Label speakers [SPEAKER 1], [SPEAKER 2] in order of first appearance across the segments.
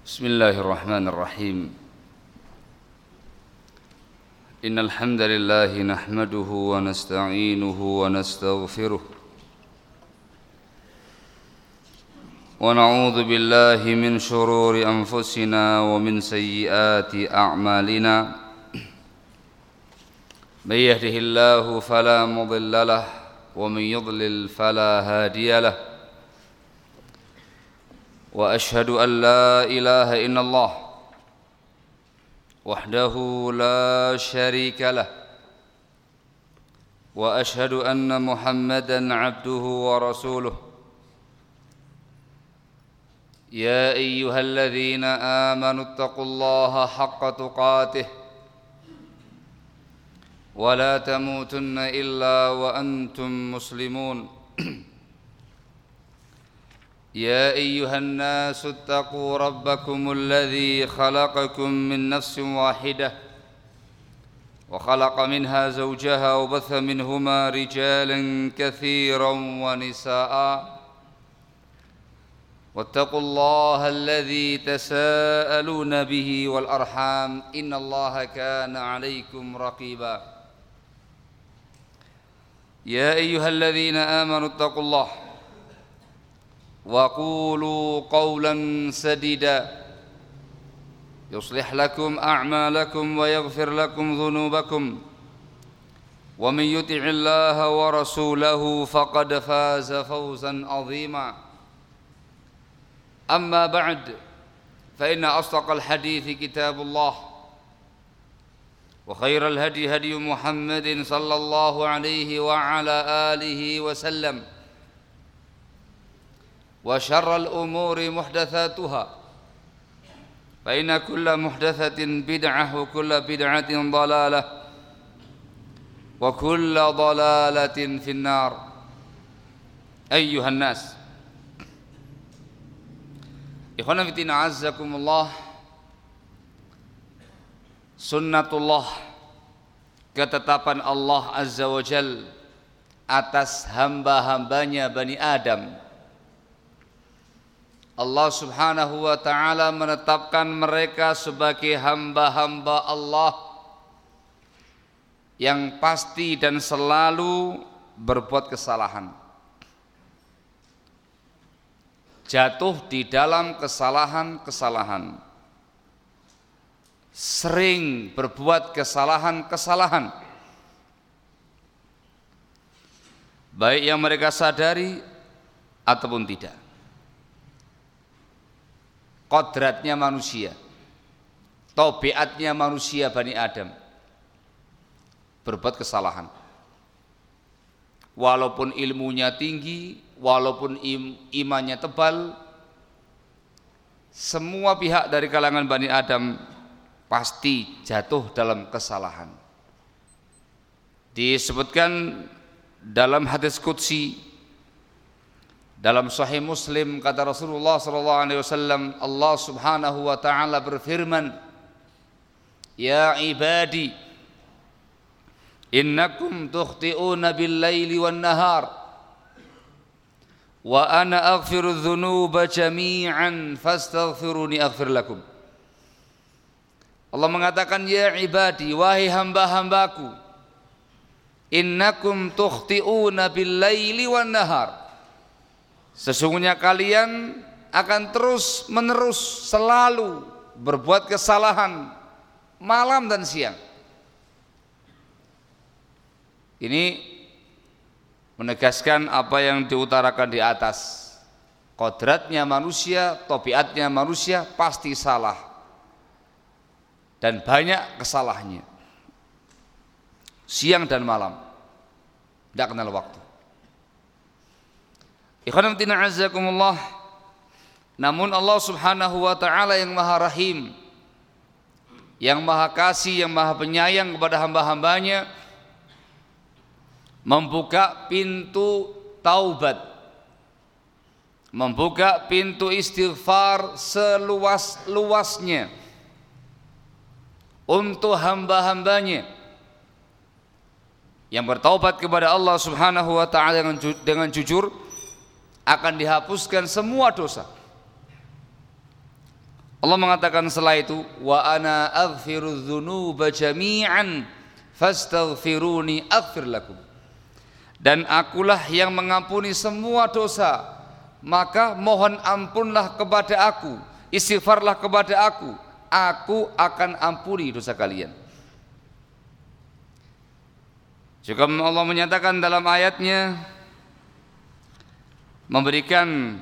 [SPEAKER 1] بسم الله الرحمن الرحيم إن الحمد لله نحمده ونستعينه ونستغفره ونعوذ بالله من شرور أنفسنا ومن سيئات أعمالنا من يهده الله فلا مضل له ومن يضلل فلا هادي له وأشهد أن لا إله إلا الله وحده لا شريك له وأشهد أن محمدًا عبده ورسوله يا أيها الذين آمنوا اتقوا الله حق تقاته ولا تموتن إلا وأنتم مسلمون يا أيها الناس اتقوا ربكم الذي خلقكم من نفس واحدة وخلق منها زوجها وبث منهما رجالا كثيرا ونساء واتقوا الله الذي تساءلون به والأرحام إن الله كان عليكم رقيبا يا أيها الذين آمنوا اتقوا الله وقولوا قولا سديدا يصلح لكم أعمالكم ويغفر لكم ذنوبكم ومن يطع الله ورسوله فقد فاز فوزا عظيما أما بعد فإن أصدق الحديث كتاب الله وخير الهدي هدي محمد صلى الله عليه وعلى آله وسلم وشر الأمور محدثاتها فإن كل محدثة بدعة وكل بدعة ضلالة وكل ضلالة في النار أيها الناس إخوانا في الدين أعزكم الله sunnatullah ketetapan Allah Azza wa Jal atas hamba-hambanya Bani Adam. Allah Subhanahu wa ta'ala menetapkan mereka sebagai hamba-hamba Allah yang pasti dan selalu berbuat kesalahan, jatuh di dalam kesalahan-kesalahan, sering berbuat kesalahan-kesalahan, baik yang mereka sadari ataupun tidak. Kodratnya manusia, tabiatnya manusia Bani Adam berbuat kesalahan. Walaupun ilmunya tinggi, walaupun imannya tebal, semua pihak dari kalangan Bani Adam pasti jatuh dalam kesalahan. Disebutkan dalam hadis qudsi dalam Sahih Muslim, kata Rasulullah SAW, Allah Subhanahu wa ta'ala berfirman, ya ibadi innakum tukhti'una bil-laili wan-nahar wa ana aghfiru dzunuba jami'an fastaghfiruni aghfir lakum. Allah mengatakan, ya ibadi, wahai hamba-hambaku, innakum tukhti'una bil-laili wan-nahar, sesungguhnya kalian akan terus menerus selalu berbuat kesalahan malam dan siang. Ini menegaskan apa yang diutarakan di atas. Kodratnya manusia, tabiatnya manusia pasti salah dan banyak kesalahannya, siang dan malam, tidak kenal waktu. Ikhwan fillah azakumullah. Namun Allah Subhanahu wa ta'ala yang Maha Rahim, yang Maha Kasih, yang Maha Penyayang kepada hamba-hambanya, membuka pintu taubat, membuka pintu istighfar seluas-luasnya untuk hamba-hambanya yang bertaubat kepada Allah Subhanahu wa ta'ala dengan jujur, akan dihapuskan semua dosa. Allah mengatakan setelah itu, wa ana aghfirudz dzunuba jami'an fastaghfiruni aghfir lakum. Dan akulah yang mengampuni semua dosa, maka mohon ampunlah kepada aku, istighfarlah kepada aku akan ampuni dosa kalian. Juga Allah menyatakan dalam ayatnya, memberikan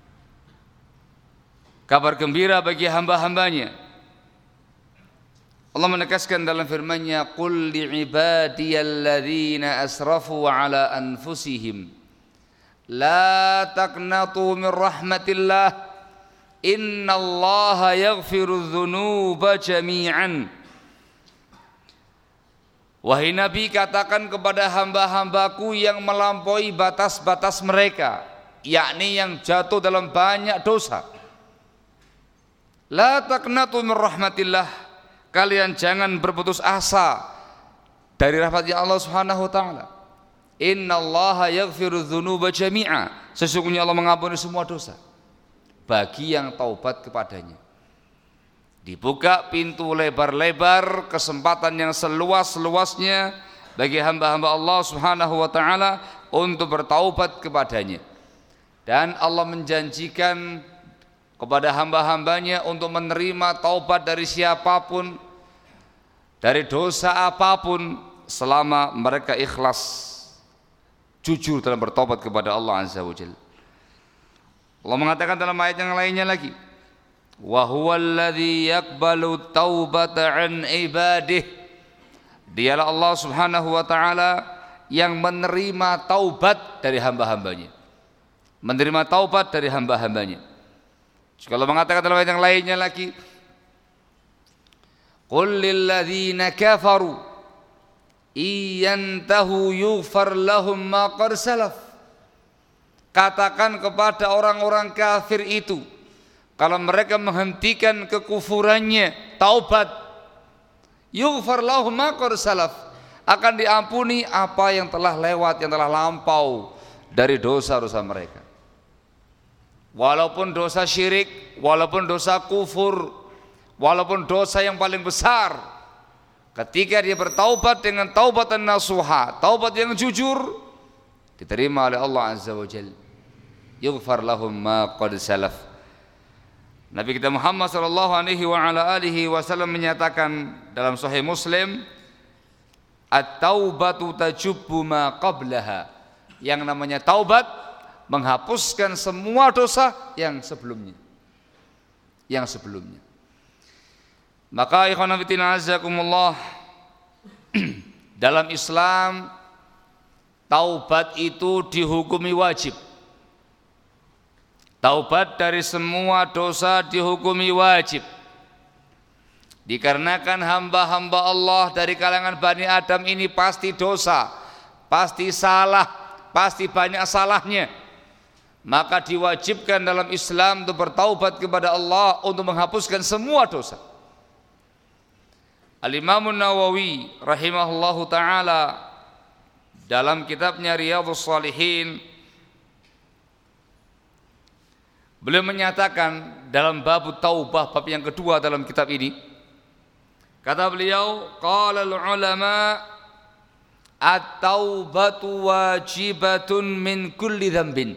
[SPEAKER 1] kabar gembira bagi hamba-hambanya. Allah menegaskan dalam firman-Nya, qul li'ibadiyalladzina asrafu ala anfusihim la taqnatu min rahmatillah innallaha yaghfirudz dzunuba jami'an. Wahai Nabi, katakan kepada hamba-hambaku yang melampaui batas-batas mereka, yakni yang jatuh dalam banyak dosa, la taqnatu min rahmatillah, kalian jangan berputus asa dari rahmatnya Allah Subhanahu wa taala. Innallaha yaghfirudz dzunuba jami'a, sesungguhnya Allah mengampuni semua dosa bagi yang taubat kepadanya. Dibuka pintu lebar-lebar, kesempatan yang seluas-luasnya bagi hamba-hamba Allah Subhanahu wa taala untuk bertaubat kepadanya. Dan Allah menjanjikan kepada hamba-hambanya untuk menerima taubat dari siapapun, dari dosa apapun, selama mereka ikhlas, jujur dalam bertaubat kepada Allah Azza wa Jalla. Allah mengatakan dalam ayat yang lainnya lagi, wa huwallazi yaqbalu taubata an ibadih, dialah Allah Subhanahu wa taala yang menerima taubat dari hamba-hambanya, menerima taubat dari hamba-hambanya. Kalau mengatakan dalam ayat yang lainnya lagi, qul lil ladzina kafaru iyantahu yughfar lahum ma qad salaf, katakan kepada orang-orang kafir itu, kalau mereka menghentikan kekufurannya, taubat, yughfar lahum ma qad salaf, akan diampuni apa yang telah lewat, yang telah lampau dari dosa-dosa mereka. Walaupun dosa syirik, walaupun dosa kufur, walaupun dosa yang paling besar, ketika dia bertaubat dengan taubatan nasuha, taubat yang jujur, diterima oleh Allah Azza wa Jalla. Yughfar lahum ma qad salaf. Nabi kita Muhammad sallallahu alaihi wa ala alihi wasallam menyatakan dalam Sahih Muslim, at-taubatu tajubbu ma qablaha. Yang namanya taubat menghapuskan semua dosa yang sebelumnya. Yang sebelumnya. Maka ikhwan fillah azakumullah, dalam Islam taubat itu dihukumi wajib. Taubat dari semua dosa dihukumi wajib. Dikarenakan hamba-hamba Allah dari kalangan Bani Adam ini pasti dosa, pasti salah, pasti banyak salahnya. Maka diwajibkan dalam Islam untuk bertaubat kepada Allah untuk menghapuskan semua dosa. Al-Imam Nawawi rahimahullahu ta'ala dalam kitabnya Riyadhus Shalihin, beliau menyatakan dalam bab taubah, bab yang kedua dalam kitab ini, kata beliau, qala al-ulama at-taubatu wajibatun min kulli dzambin.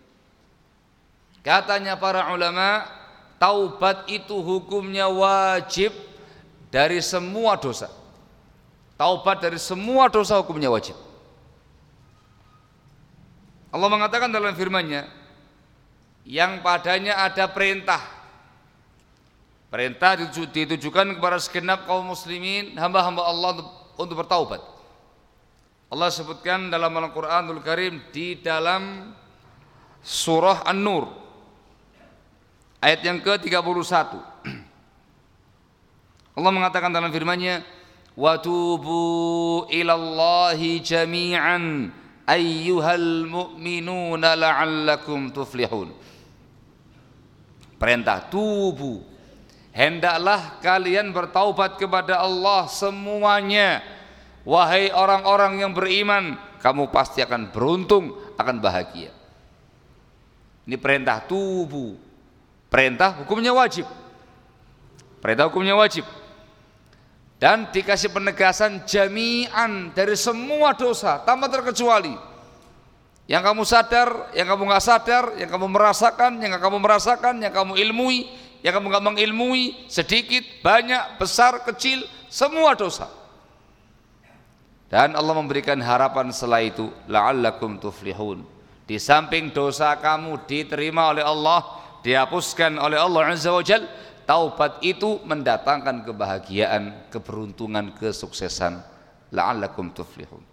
[SPEAKER 1] Katanya para ulama, taubat itu hukumnya wajib dari semua dosa. Taubat dari semua dosa hukumnya wajib. Allah mengatakan dalam firman-Nya, yang padanya ada perintah. Perintah ditujukan kepada segenap kaum muslimin, hamba-hamba Allah untuk bertaubat. Allah sebutkan dalam Al-Quranul Karim di dalam surah An-Nur ayat yang ke-31. Allah mengatakan dalam firman-Nya, wa tubu ilallahi jami'an ayyuhal mu'minuna la'allakum tuflihun. Perintah tubu, hendaklah kalian bertaubat kepada Allah semuanya, wahai orang-orang yang beriman, kamu pasti akan beruntung, akan bahagia. Ini perintah tubu. Perintah hukumnya wajib. Perintah hukumnya wajib. Dan dikasih penegasan jami'an dari semua dosa tanpa terkecuali. Yang kamu sadar, yang kamu nggak sadar, yang kamu merasakan, yang nggak kamu merasakan, yang kamu ilmui, yang kamu nggak mengilmui, sedikit, banyak, besar, kecil, semua dosa. Dan Allah memberikan harapan setelah itu, la'allakum tuflihun. Di samping dosa kamu diterima oleh Allah, dihapuskan oleh Allah Azza wa Jalla, taubat itu mendatangkan kebahagiaan, keberuntungan, kesuksesan. La'allakum tuflihun.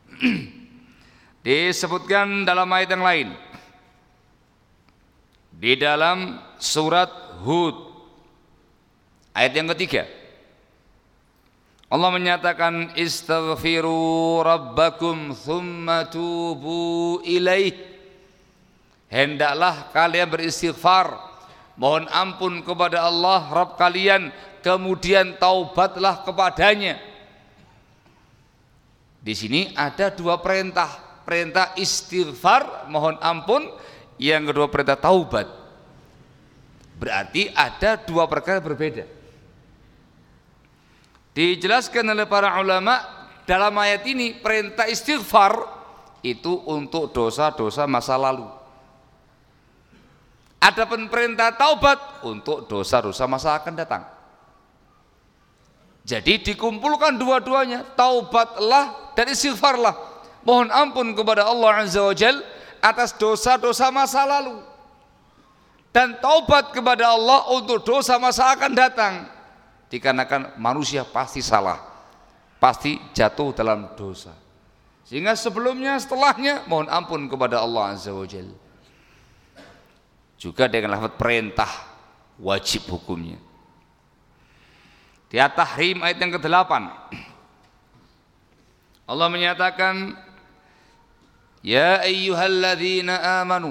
[SPEAKER 1] Disebutkan dalam ayat yang lain, di dalam surat Hud ayat yang ketiga, Allah menyatakan istaghfiru rabbakum thumma tubu ilaih. Hendaklah kalian beristighfar, mohon ampun kepada Allah Rabb kalian, kemudian taubatlah kepadanya. Di sini ada dua perintah. Perintah istighfar, mohon ampun, yang kedua perintah taubat. Berarti ada dua perkara berbeda. Dijelaskan oleh para ulama dalam ayat ini, perintah istighfar itu untuk dosa-dosa masa lalu. Adapun perintah taubat untuk dosa-dosa masa akan datang. Jadi dikumpulkan dua-duanya, taubatlah dan istighfarlah. Mohon ampun kepada Allah Azza wa Jalla atas dosa-dosa masa lalu, dan taubat kepada Allah untuk dosa masa akan datang. Dikarenakan manusia pasti salah, pasti jatuh dalam dosa, sehingga sebelumnya setelahnya mohon ampun kepada Allah Azza wa Jalla. Juga dengan lafaz perintah wajib hukumnya. Di At-Tahrim ayat yang ke-8 Allah menyatakan, ya ayyuhalladzina amanu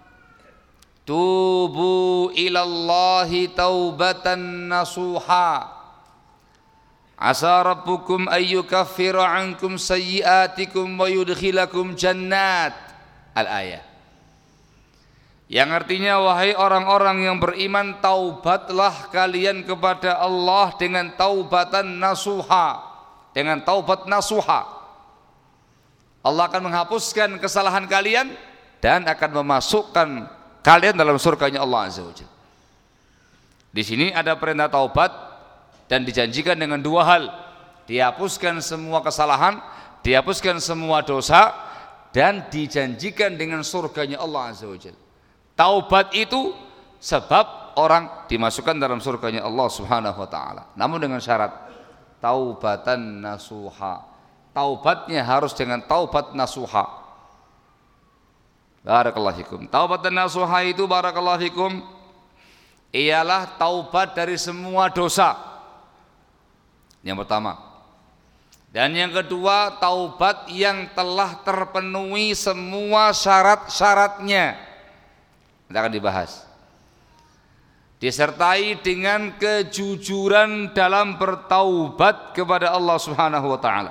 [SPEAKER 1] tubu ilallahi taubatan nasuha asa rabbukum ayyukaffira ankum sayyiatikum wa yudkhilakum jannat. Al-ayah, yang artinya, wahai orang-orang yang beriman, taubatlah kalian kepada Allah dengan taubatan nasuha, dengan taubat nasuha. Allah akan menghapuskan kesalahan kalian dan akan memasukkan kalian dalam surganya Allah Azza wa Jalla. Di sini ada perintah taubat dan dijanjikan dengan dua hal, dihapuskan semua kesalahan, dihapuskan semua dosa, dan dijanjikan dengan surganya Allah Azza wa Jalla. Taubat itu sebab orang dimasukkan dalam surganya Allah Subhanahu wa taala. Namun dengan syarat taubatan nasuha. Taubatnya harus dengan taubat nasuha. Barakallahu fikum. Taubatan nasuha itu, barakallahu fikum, ialah taubat dari semua dosa. Yang pertama. Dan yang kedua, taubat yang telah terpenuhi semua syarat-syaratnya. Kita akan dibahas. Disertai dengan kejujuran dalam bertaubat kepada Allah Subhanahu wa taala.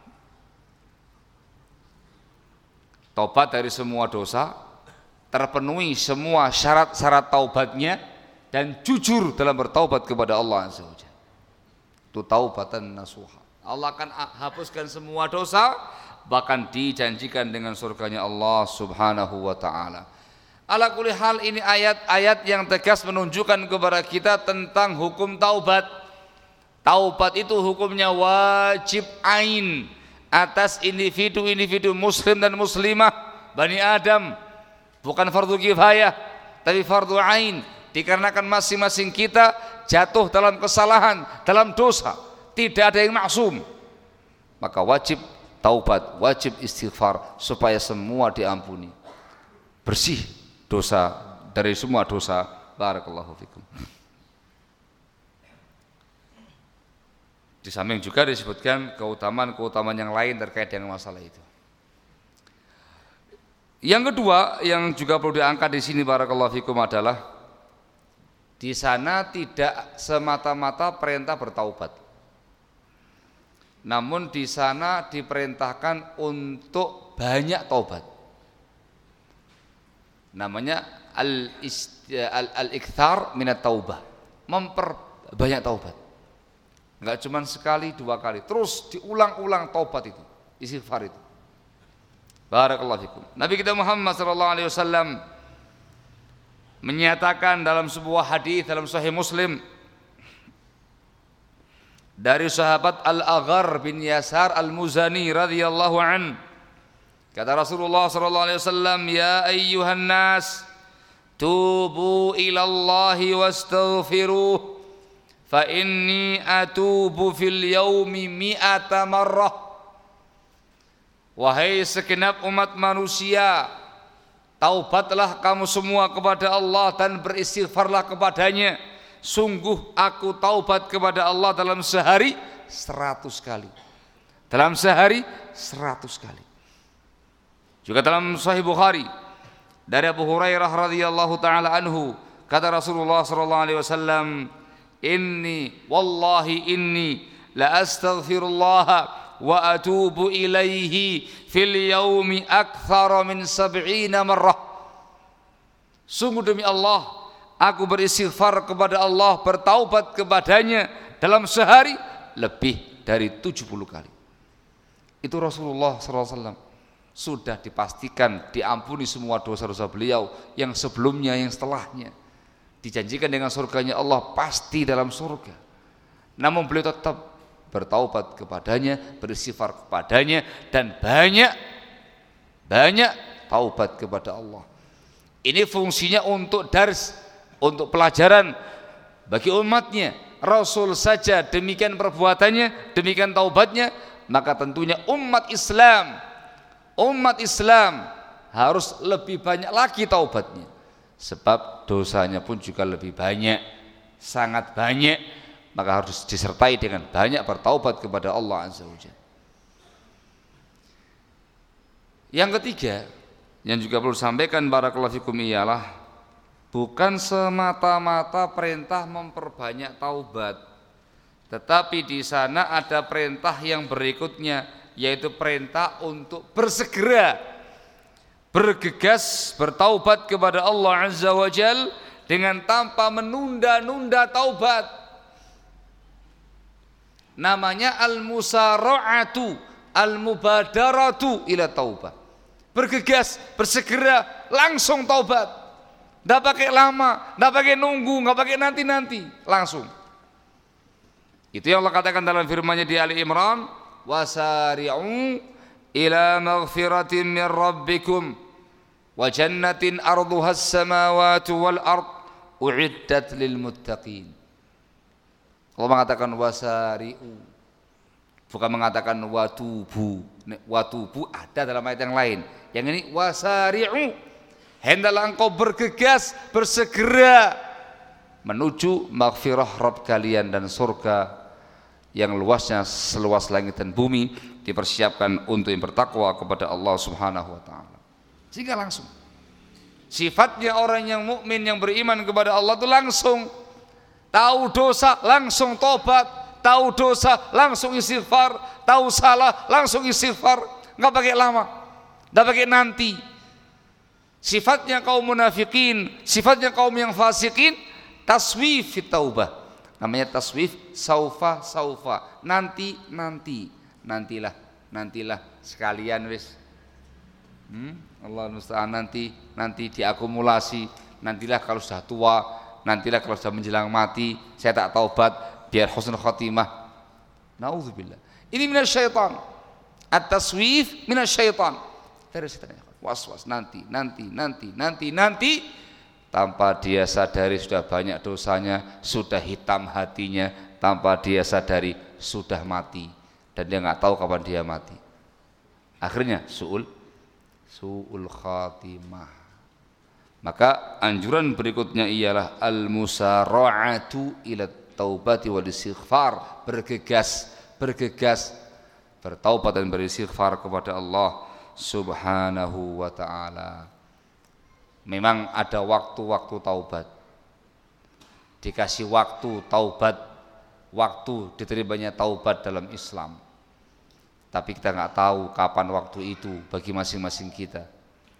[SPEAKER 1] Taubat dari semua dosa, terpenuhi semua syarat-syarat taubatnya, dan jujur dalam bertaubat kepada Allah Azza wa Jalla. Itu taubatan nasuha. Allah akan hapuskan semua dosa, bahkan dijanjikan dengan surganya Allah Subhanahu wa taala. Ala kulli hal, ini ayat-ayat yang tegas menunjukkan kepada kita tentang hukum taubat. Taubat itu hukumnya wajib ain atas individu-individu muslim dan muslimah Bani Adam, bukan fardu kifayah tapi fardu ain, dikarenakan masing-masing kita jatuh dalam kesalahan, dalam dosa, tidak ada yang maksum. Maka wajib taubat, wajib istighfar supaya semua diampuni, bersih dosa dari semua dosa. Barakallahu fikum. Di samping juga disebutkan keutamaan-keutamaan yang lain terkait dengan masalah itu. Yang kedua yang juga perlu diangkat di sini, barakallahu fikum, adalah di sana tidak semata-mata perintah bertaubat. Namun di sana diperintahkan untuk banyak taubat. Namanya al-ikthar minat taubah. banyak taubat. Enggak cuma sekali, 2 kali, terus diulang-ulang taubat itu, istighfar itu. Barakallahu fikum. Nabi kita Muhammad sallallahu alaihi wasallam menyatakan dalam sebuah hadis dalam Sahih Muslim dari sahabat Al-Aghar bin Yasar Al-Muzani radhiyallahu an, kata Rasulullah sallallahu alaihi wasallam, ya ayyuhan nas tubu ilallahi wastaghfiruh fa inni atubu fil yaumi mi'ata marrah. Wahai segenap umat manusia, taubatlah kamu semua kepada Allah dan beristighfarlah kepadanya. Sungguh aku taubat kepada Allah dalam sehari 100 kali. Dalam sehari 100 kali. Juga dalam Sahih Bukhari dari Abu Hurairah radhiyallahu taala anhu, kata Rasulullah sallallahu alaihi wasallam, wallahi inni la astaghfirullah wa atubu ilaihi fil yaumi akthara min 70 marrah. Sungguh demi Allah, aku beristighfar kepada Allah, bertaubat kepadanya dalam sehari lebih dari 70 kali. Itu Rasulullah SAW sudah dipastikan diampuni semua dosa-dosa beliau yang sebelumnya, yang setelahnya. Dijanjikan dengan surganya Allah, pasti dalam surga. Namun beliau tetap bertaubat kepadanya, beristighfar kepadanya, dan banyak taubat kepada Allah. Ini fungsinya untuk dars, untuk pelajaran bagi umatnya. Rasul saja demikian perbuatannya, demikian taubatnya, maka tentunya umat Islam harus lebih banyak lagi taubatnya, sebab dosanya pun juga lebih banyak, sangat banyak, maka harus disertai dengan banyak bertaubat kepada Allah Azza wa Jalla. Yang ketiga yang juga perlu sampaikan barakallahu fikum ialah bukan semata-mata perintah memperbanyak taubat, tetapi di sana ada perintah yang berikutnya, yaitu perintah untuk bersegera, bergegas bertaubat kepada Allah Azza wa Jalla dengan tanpa menunda-nunda taubat. Namanya al-musara'atu, al-mubadaratu ila taubah. Bergegas, bersegera, langsung taubat. Tidak pakai lama, tidak pakai nunggu, tidak pakai nanti-nanti, langsung. Itu yang Allah katakan dalam firman-Nya di Ali Imran, wasari'u ila maghfiratin min rabbikum wa jannatin arduhas samawati wal ard u'iddat lil muttaqin. Allah mengatakan wasari'u, bukan mengatakan watubu. Watubu ada dalam ayat yang lain. Yang ini wasari'u, hendaklah engkau bergegas, bersegera menuju maghfirah Rabb kalian dan surga yang luasnya seluas langit dan bumi, dipersiapkan untuk yang bertakwa kepada Allah Subhanahu wa taala. Sehingga langsung. Sifatnya orang yang mukmin yang beriman kepada Allah itu langsung tahu dosa langsung tobat, tahu dosa langsung istighfar, tahu salah langsung istighfar, enggak pakai lama, enggak pakai nanti. Sifatnya kaum munafikin, sifatnya kaum yang fasikin, taswif fit taubah. Namanya taswif, saufa, nantilah sekalian wis. Allah musta'an, nanti diakumulasi, nantilah kalau sudah tua, nantilah kalau sudah menjelang mati, saya tak taubat biar husnul khatimah. Nauzubillah. Ini minasyaitan. At-taswif minasyaitan. Dari setan. Was-was, nanti, tanpa dia sadari sudah banyak dosanya, sudah hitam hatinya, tanpa dia sadari sudah mati dan dia nggak tahu kapan dia mati. Akhirnya su'ul khatimah. Maka anjuran berikutnya ialah al-musara'atu ila taubati wal istighfar, bergegas bertaubat dan beristighfar kepada Allah Subhanahu wa ta'ala. Memang ada waktu-waktu taubat, dikasih waktu taubat, waktu diterimanya taubat dalam Islam. Tapi kita nggak tahu kapan waktu itu bagi masing-masing kita.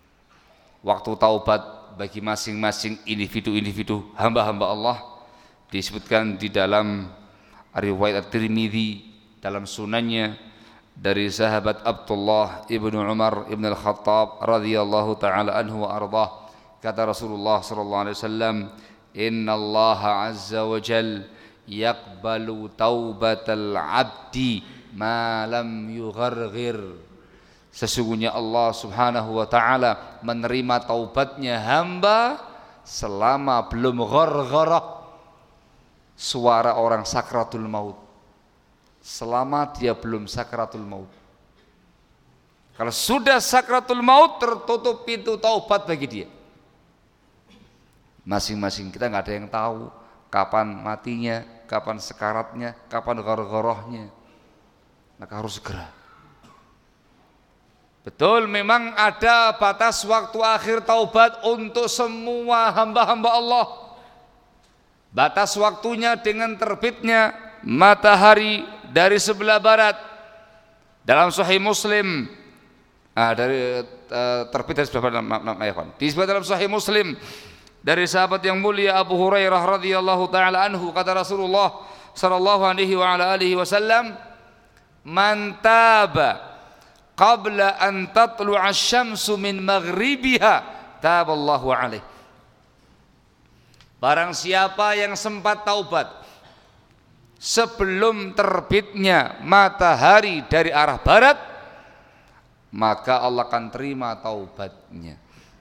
[SPEAKER 1] Waktu taubat bagi masing-masing individu-individu hamba-hamba Allah disebutkan di dalam riwayat At-Tirmidzi dalam sunannya dari sahabat Abdullah ibnu Umar ibn al-Khattab radhiyallahu taala anhu wa ardah, kata Rasulullah sallallahu alaihi wasallam, innallaha azza wa jal yaqbalu taubatal abdi ma lam yugharghir. Sesungguhnya Allah subhanahu wa ta'ala menerima taubatnya hamba selama belum ghargharah, suara orang sakratul maut, selama dia belum sakratul maut. Kalau sudah sakratul maut, tertutup pintu taubat bagi dia. Masing-masing kita nggak ada yang tahu kapan matinya, kapan sekaratnya, kapan ghargharahnya. Maka harus segera. Betul, memang ada batas waktu akhir taubat untuk semua hamba-hamba Allah. Batas waktunya dengan terbitnya matahari dari sebelah barat. Dalam Sahih Muslim, terbit dari sebelah barat. Disebut dalam Sahih Muslim dari sahabat yang mulia Abu Hurairah radhiyallahu taala anhu, kata Rasulullah sallallahu alaihi wa ala alihi wasallam, man taba qabla an tatlu'a asy-syamsu min maghribiha taballahu alaihi. Barang siapa yang sempat taubat sebelum terbitnya matahari dari arah barat, maka Allah akan terima taubatnya.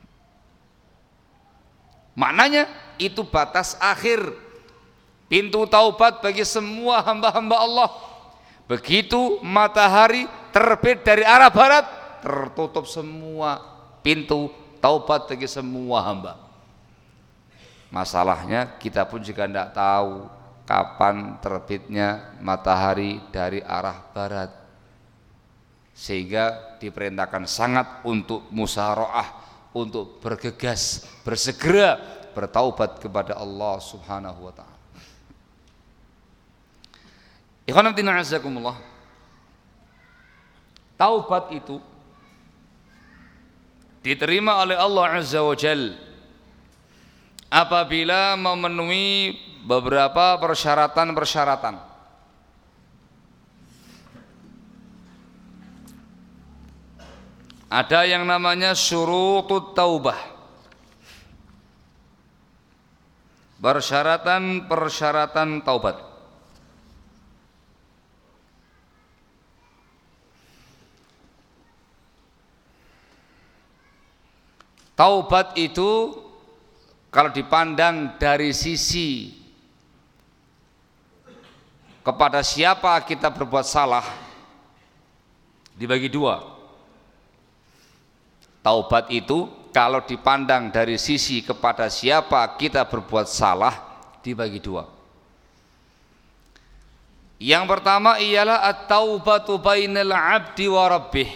[SPEAKER 1] Maknanya itu batas akhir pintu taubat bagi semua hamba-hamba Allah. Begitu matahari terbit dari arah barat, tertutup semua pintu taubat bagi semua hamba. Masalahnya kita pun juga tidak tahu kapan terbitnya matahari dari arah barat, sehingga diperintahkan sangat untuk musyarakah, untuk bergegas, bersegera bertaubat kepada Allah subhanahu wa ta'ala. Ikhwan fillah azakumullah, taubat itu diterima oleh Allah azza wa jal apabila memenuhi beberapa persyaratan-persyaratan. Ada yang namanya syurutut taubah, persyaratan-persyaratan taubat. Taubat itu kalau dipandang dari sisi kepada siapa kita berbuat salah, dibagi dua. Taubat itu kalau dipandang dari sisi kepada siapa kita berbuat salah, dibagi dua. Yang pertama ialah at-taubatu bainal abdi wa rabbih.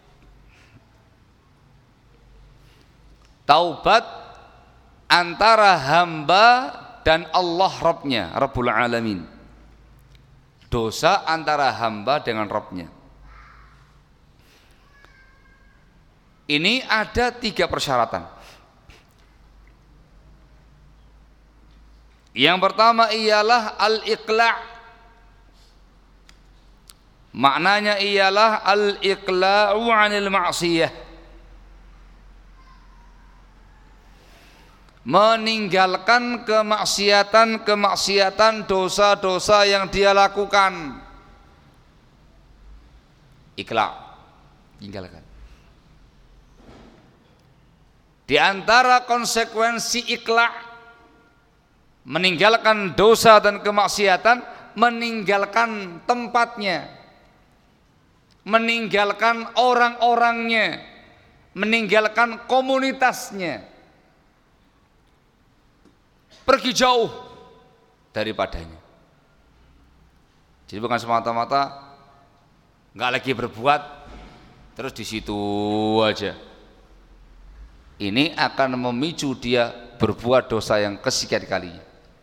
[SPEAKER 1] Taubat antara hamba dan Allah Rabbnya, Rabbul Alamin. Dosa antara hamba dengan Rabbnya. Ini ada 3 persyaratan. Yang pertama ialah al-iqla'. Maknanya ialah al-iqla'u 'anil ma'siyah. Meninggalkan kemaksiatan, dosa-dosa yang dia lakukan. Iqla', tinggalkan. Di antara konsekuensi iqla', meninggalkan dosa dan kemaksiatan, meninggalkan tempatnya, meninggalkan orang-orangnya, meninggalkan komunitasnya, pergi jauh daripadanya. Jadi bukan semata-mata nggak lagi berbuat terus di situ aja. Ini akan memicu dia berbuat dosa yang kesekian kalinya.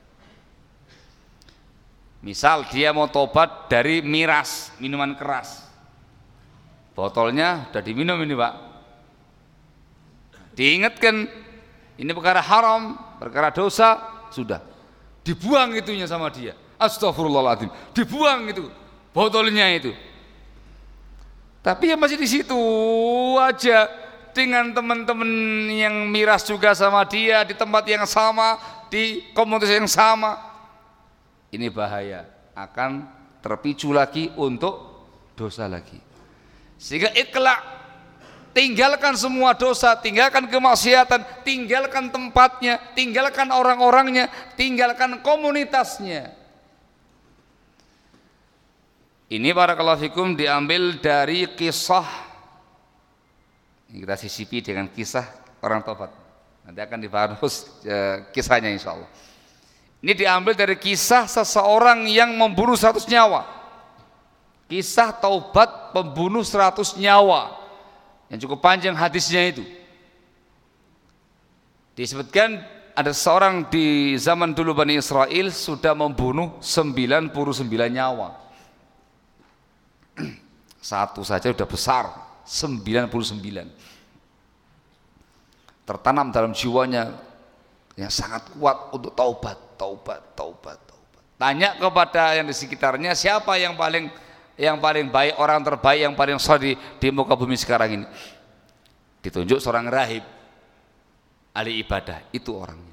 [SPEAKER 1] Misal dia mau tobat dari miras, minuman keras. Botolnya udah diminum ini Pak. Diingatkan ini perkara haram, perkara dosa, sudah dibuang itunya sama dia. Astagfirullahaladzim, dibuang itu botolnya itu. Tapi ya masih di situ aja dengan teman-teman yang miras juga sama dia di tempat yang sama, di komunitas yang sama. Ini bahaya, akan terpicu lagi untuk dosa lagi. Sehingga ikhla', tinggalkan semua dosa, tinggalkan kemaksiatan, tinggalkan tempatnya, tinggalkan orang-orangnya, tinggalkan komunitasnya. Ini barakallahu fikum diambil dari kisah, ini kita sisipi dengan kisah orang tobat. Nanti akan dibahas kisahnya insyaallah. Ini diambil dari kisah seseorang yang membunuh 100 nyawa. Kisah taubat pembunuh 100 nyawa, yang cukup panjang hadisnya itu. Disebutkan ada seorang di zaman dulu Bani Israel sudah membunuh 99 nyawa. Satu saja sudah besar, 99. Tertanam dalam jiwanya yang sangat kuat untuk taubat. Tanya kepada yang di sekitarnya, siapa yang paling baik, orang terbaik, yang paling soleh di muka bumi sekarang ini. Ditunjuk seorang rahib, ahli ibadah, itu orangnya.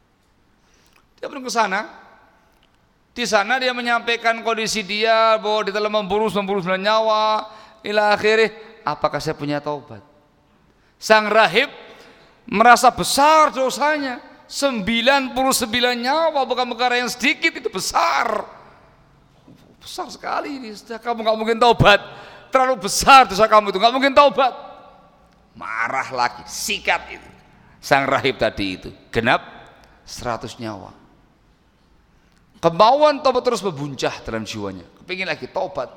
[SPEAKER 1] Dia pergi ke sana. Di sana dia menyampaikan kondisi dia bahwa dia telah membunuh 99 nyawa. Ila akhirih, apakah saya punya taubat? Sang rahib merasa besar dosanya. 99 nyawa, bukan perkara yang sedikit, itu besar. Besar sekali ini, kamu gak mungkin taubat. Terlalu besar dosa kamu itu, gak mungkin taubat. Marah lagi, sikat itu sang rahib tadi itu, genap 100 nyawa. Kemauan taubat terus berbuncah dalam jiwanya. Kepingin lagi taubat.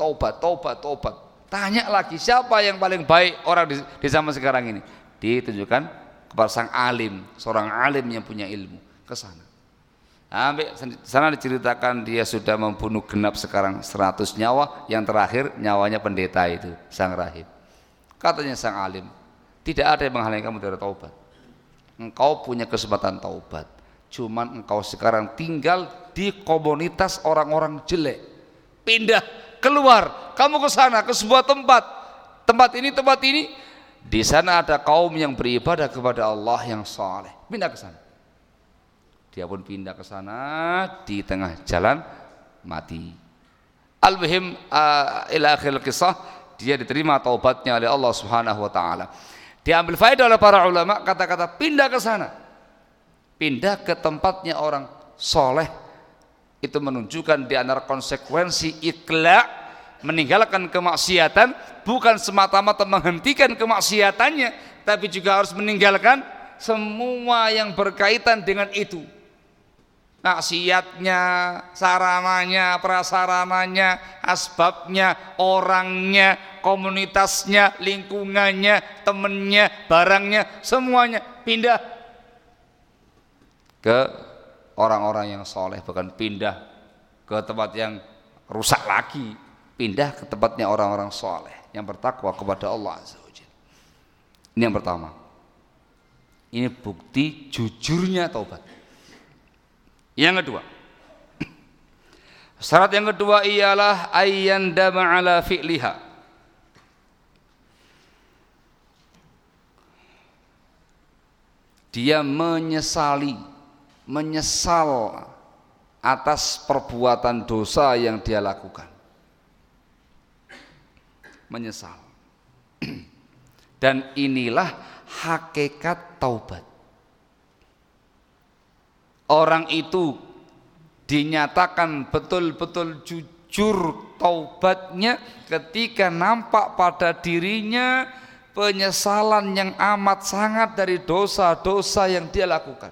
[SPEAKER 1] Tanya lagi, siapa yang paling baik orang di zaman sekarang ini? Ditunjukkan kepada sang alim, seorang alim yang punya ilmu, ke sana. Sampai sana diceritakan dia sudah membunuh genap sekarang 100 nyawa, yang terakhir nyawanya pendeta itu, sang rahib. Katanya sang alim, tidak ada yang menghalangi kamu dari taubat. Engkau punya kesempatan taubat, cuman engkau sekarang tinggal di komunitas orang-orang jelek. Pindah, keluar, kamu ke sana, ke sebuah tempat ini, di sana ada kaum yang beribadah kepada Allah yang saleh. Pindah ke sana. Dia pun pindah ke sana, di tengah jalan mati. Al-muhim ila akhir kisah, dia diterima taubatnya oleh Allah Subhanahu wa taala. Diambil faedah oleh para ulama, kata-kata pindah ke sana, pindah ke tempatnya orang soleh, itu menunjukkan di antara konsekuensi ikhla', meninggalkan kemaksiatan, bukan semata-mata menghentikan kemaksiatannya, tapi juga harus meninggalkan semua yang berkaitan dengan itu. Maksiatnya, sarananya, prasarananya, asbabnya, orangnya, komunitasnya, lingkungannya, temennya, barangnya, semuanya pindah ke orang-orang yang soleh, bukan pindah ke tempat yang rusak lagi, pindah ke tempatnya orang-orang soleh yang bertakwa kepada Allah Azza wa Jalla. Ini yang pertama. Ini bukti jujurnya taubat. Yang kedua, syarat yang kedua ialah ayyandama ala fi'liha. Dia menyesal atas perbuatan dosa yang dia lakukan. Menyesal. Dan inilah hakikat taubat. Orang itu dinyatakan betul-betul jujur taubatnya ketika nampak pada dirinya penyesalan yang amat sangat dari dosa-dosa yang dia lakukan.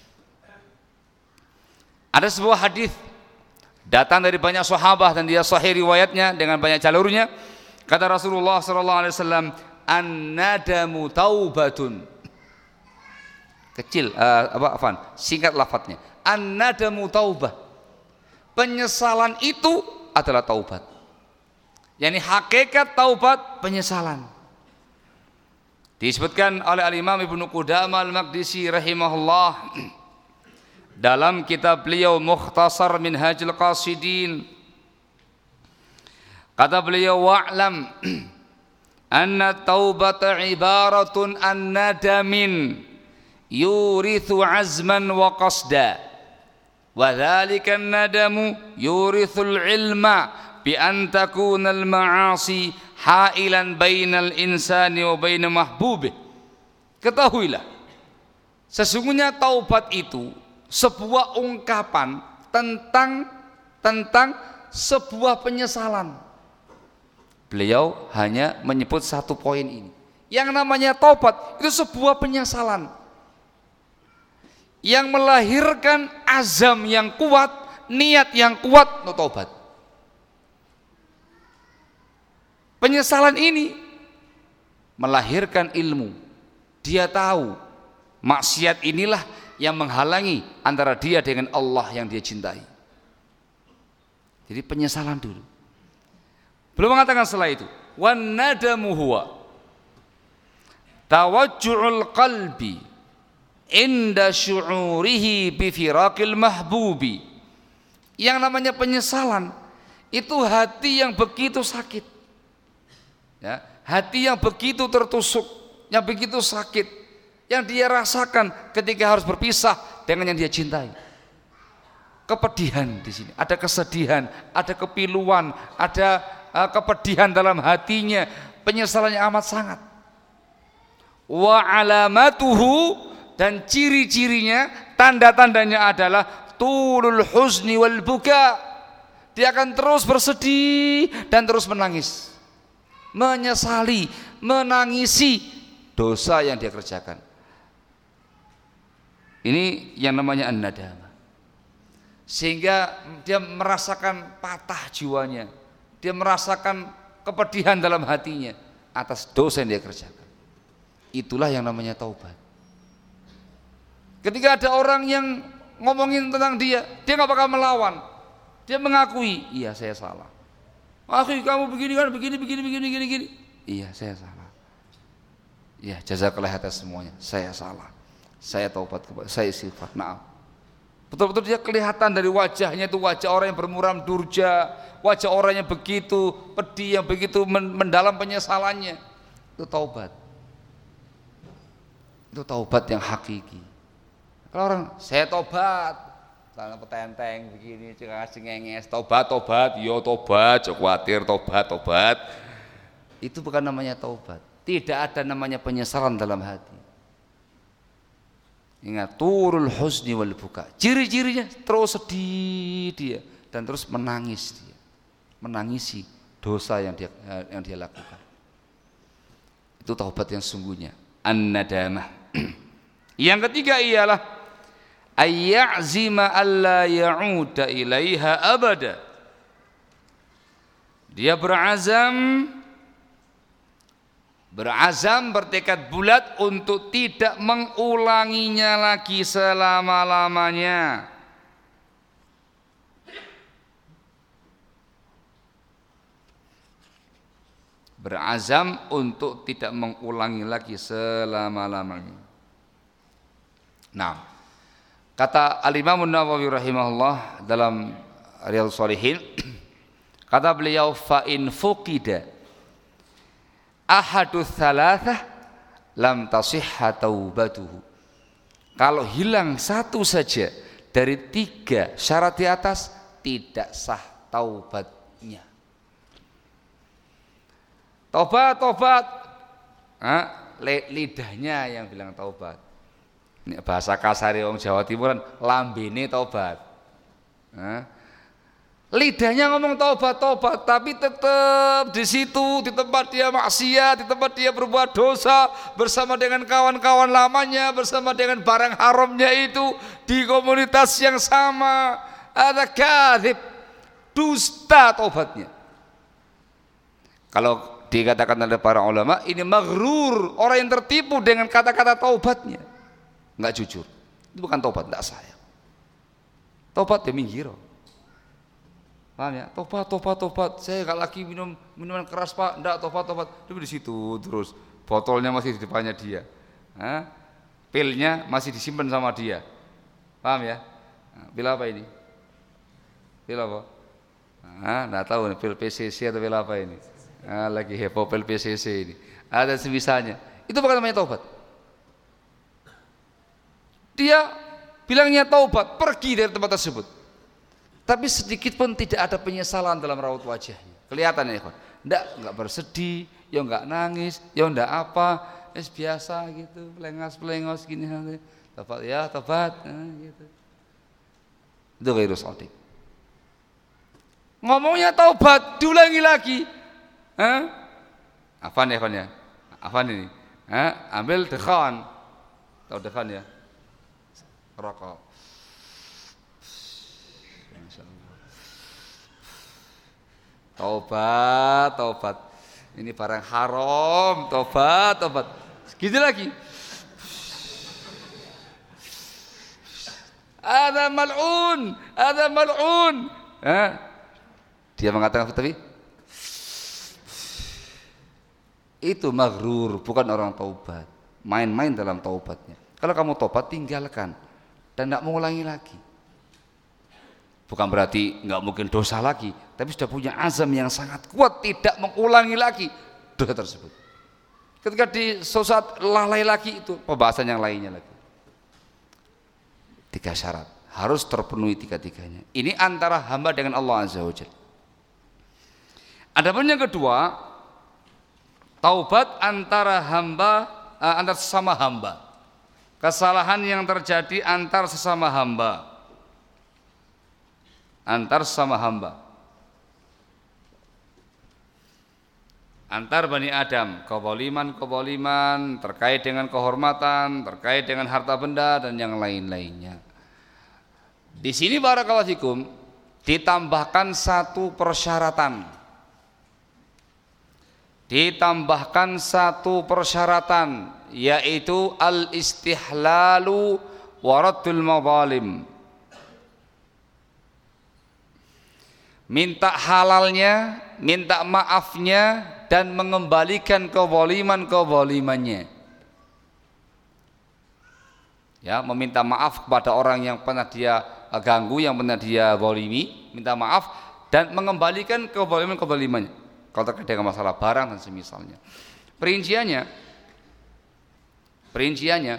[SPEAKER 1] Ada sebuah hadis datang dari banyak sahabat dan dia sahih riwayatnya dengan banyak jalurnya. Kata Rasulullah SAW, an-nadamu taubatun. Kecil, singkat lafadznya. An-nadamu taubah. Penyesalan itu adalah taubat. Yani hakikat taubat penyesalan. Disebutkan oleh Al-Imam Ibnu Qudamah Al-Maqdisi rahimahullah, dalam kitab beliau Mukhtasar Minhajul Qasidin, kata beliau, wa'lam anna taubata ibaratun an nadamin yurithu azman wa qasda, wa dhalika an-nadamu yurithul ilma bi an takuna al-ma'asi hailan bainal insani wa baina mahbubih. Ketahuilah, sesungguhnya taubat itu sebuah ungkapan tentang sebuah penyesalan. Beliau hanya menyebut satu poin ini. Yang namanya taubat itu sebuah penyesalan yang melahirkan azam yang kuat, niat yang kuat untuk taubat. Penyesalan ini melahirkan ilmu. Dia tahu maksiat inilah yang menghalangi antara dia dengan Allah yang dia cintai. Jadi penyesalan dulu. Belum mengatakan setelah itu, wan nadamu huwa tawajju'ul qalbi inda syu'urihi bi firaqil mahbubi. Yang namanya penyesalan itu hati yang begitu sakit, ya, hati yang begitu tertusuk, yang begitu sakit, yang dia rasakan ketika harus berpisah dengan yang dia cintai. Kepedihan di sini, ada kesedihan, ada kepiluan, ada kepedihan dalam hatinya, penyesalannya amat sangat. Wa alamatuhu, dan ciri-cirinya, tanda-tandanya adalah tulul huzni wal buka. Dia akan terus bersedih dan terus menangis, menyesali, menangisi dosa yang dia kerjakan. Ini yang namanya an-nadamah. Sehingga dia merasakan patah jiwanya, dia merasakan kepedihan dalam hatinya atas dosa yang dia kerjakan. Itulah yang namanya taubat. Ketika ada orang yang ngomongin tentang dia nggak bakal melawan. Dia mengakui, iya saya salah. Akhi, kamu begini kan, begini. Iya saya salah. Iya, jazakallah atas semuanya. Saya salah. Saya taubat kepada, saya istighfar. Naam. Betul-betul dia kelihatan dari wajahnya itu wajah orang yang bermuram durja, wajah orang yang begitu pedih, yang begitu mendalam penyesalannya. Itu taubat. Itu taubat yang hakiki. Kalau orang saya taubat, tanpa petenteng begini, cengenges, tobat, yo tobat, jok khawatir, tobat. Itu bukan namanya taubat. Tidak ada namanya penyesalan dalam hati. Ingat, turul husni wal buka. Ciri-cirinya terus sedih dia dan terus menangis dia, menangisi dosa yang dia lakukan. Itu taubat yang sungguhnya, an-nadamah. Yang ketiga ialah ayya'zima alla ya'uda ilaiha abada. Dia berazam, bertekad bulat untuk tidak mengulanginya lagi selama-lamanya. Berazam untuk tidak mengulangi lagi selama-lamanya. Nah, kata Al-Imam An-Nawawi rahimahullah dalam Riyadhus Shalihin, kata beliau, fa in fuqida ahadus thalathah lam tasihha taubatuhu. Kalau hilang satu saja dari 3 syarat di atas, tidak sah taubatnya. Tobat. Lidahnya yang bilang taubat. Ini bahasa kasar orang Jawa Timuran, lambene taubat. Lidahnya ngomong taubat, tapi tetap di situ, di tempat dia maksiat, di tempat dia berbuat dosa bersama dengan kawan-kawan lamanya, bersama dengan barang haramnya itu, di komunitas yang sama. Ada kadzib, dusta taubatnya. Kalau dikatakan oleh para ulama, ini maghrur, orang yang tertipu dengan kata-kata taubatnya, nggak jujur. Itu bukan taubat, nggak sah. Taubat demi hero. Paham ya? Tobat. Saya nggak lagi minuman keras pak, enggak, tobat. Tapi di situ terus, botolnya masih di depannya dia, pilnya masih disimpan sama dia. Paham ya? Pil apa ini? Pil apa? Nggak tahu nih, pil PCC atau pil apa ini? Lagi heboh pil PCC ini. Ada semisalnya. Itu bukan namanya taubat. Dia bilangnya taubat, pergi dari tempat tersebut. Tapi sedikit pun tidak ada penyesalan dalam raut wajahnya. Kelihatan ya, ikhwan. Enggak bersedih, ya enggak nangis, ya enggak apa, biasa gitu, pelengos gini nanti. Tobat ya, tobat, gitu. Itu ghairu shadiq. Ngomongnya taubat, diulangi lagi. Afan ya, ikhwan ya. Afan ini. Ambil dekhan. Tahu dekhan ya? Rokok. Taubat. Ini barang haram, taubat. Gitu lagi. Ada mal'un. Dia mengatakan tapi itu maghrur, bukan orang taubat. Main-main dalam taubatnya. Kalau kamu taubat, tinggalkan dan tidak mengulangi lagi. Bukan berarti nggak mungkin dosa lagi, tapi sudah punya azam yang sangat kuat tidak mengulangi lagi dosa tersebut. Ketika di saat lalai lagi, itu pembahasan yang lainnya lagi. 3 syarat harus terpenuhi 3-tiganya. Ini antara hamba dengan Allah Azza wa Jalla. Adapun yang kedua, taubat antara sesama hamba. Kesalahan yang terjadi antar sesama hamba. Antar Bani Adam, keboliman terkait dengan kehormatan, terkait dengan harta benda dan yang lain-lainnya. Di sini barakallahu fikum ditambahkan satu persyaratan, yaitu al-istihlalu wa raddul madzalim. Minta halalnya, minta maafnya, dan mengembalikan kezalimannya. Ya, meminta maaf kepada orang yang pernah dia ganggu, yang pernah dia zalimi, minta maaf dan mengembalikan kezalimannya. Kalau terkait dengan masalah barang dan semisalnya. Perinciannya,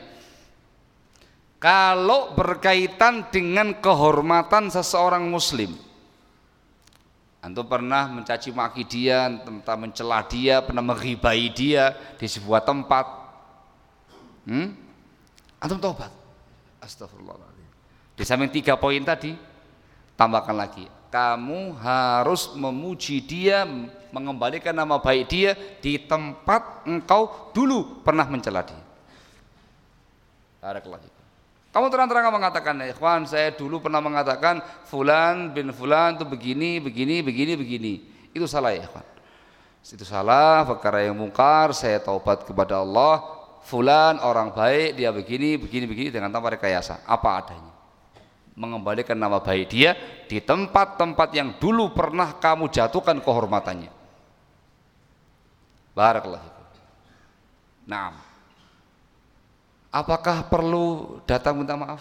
[SPEAKER 1] kalau berkaitan dengan kehormatan seseorang muslim, antum pernah mencaci maki dia, entah mencela dia, pernah menghibai dia di sebuah tempat, antum taubat, astagfirullahaladzim. Di samping 3 poin tadi, tambahkan lagi, kamu harus memuji dia, mengembalikan nama baik dia di tempat engkau dulu pernah mencela dia. Barakallahu. Kamu terang-terangan mengatakan, ikhwan, saya dulu pernah mengatakan fulan bin fulan itu begini. Itu salah ya, ikhwan. Itu salah, perkara yang mungkar. Saya taubat kepada Allah. Fulan orang baik, dia begini dengan tanpa rekayasa, apa adanya. Mengembalikan nama baik dia di tempat-tempat yang dulu pernah kamu jatuhkan kehormatannya. Barakallahu. Naam. Apakah perlu datang minta maaf?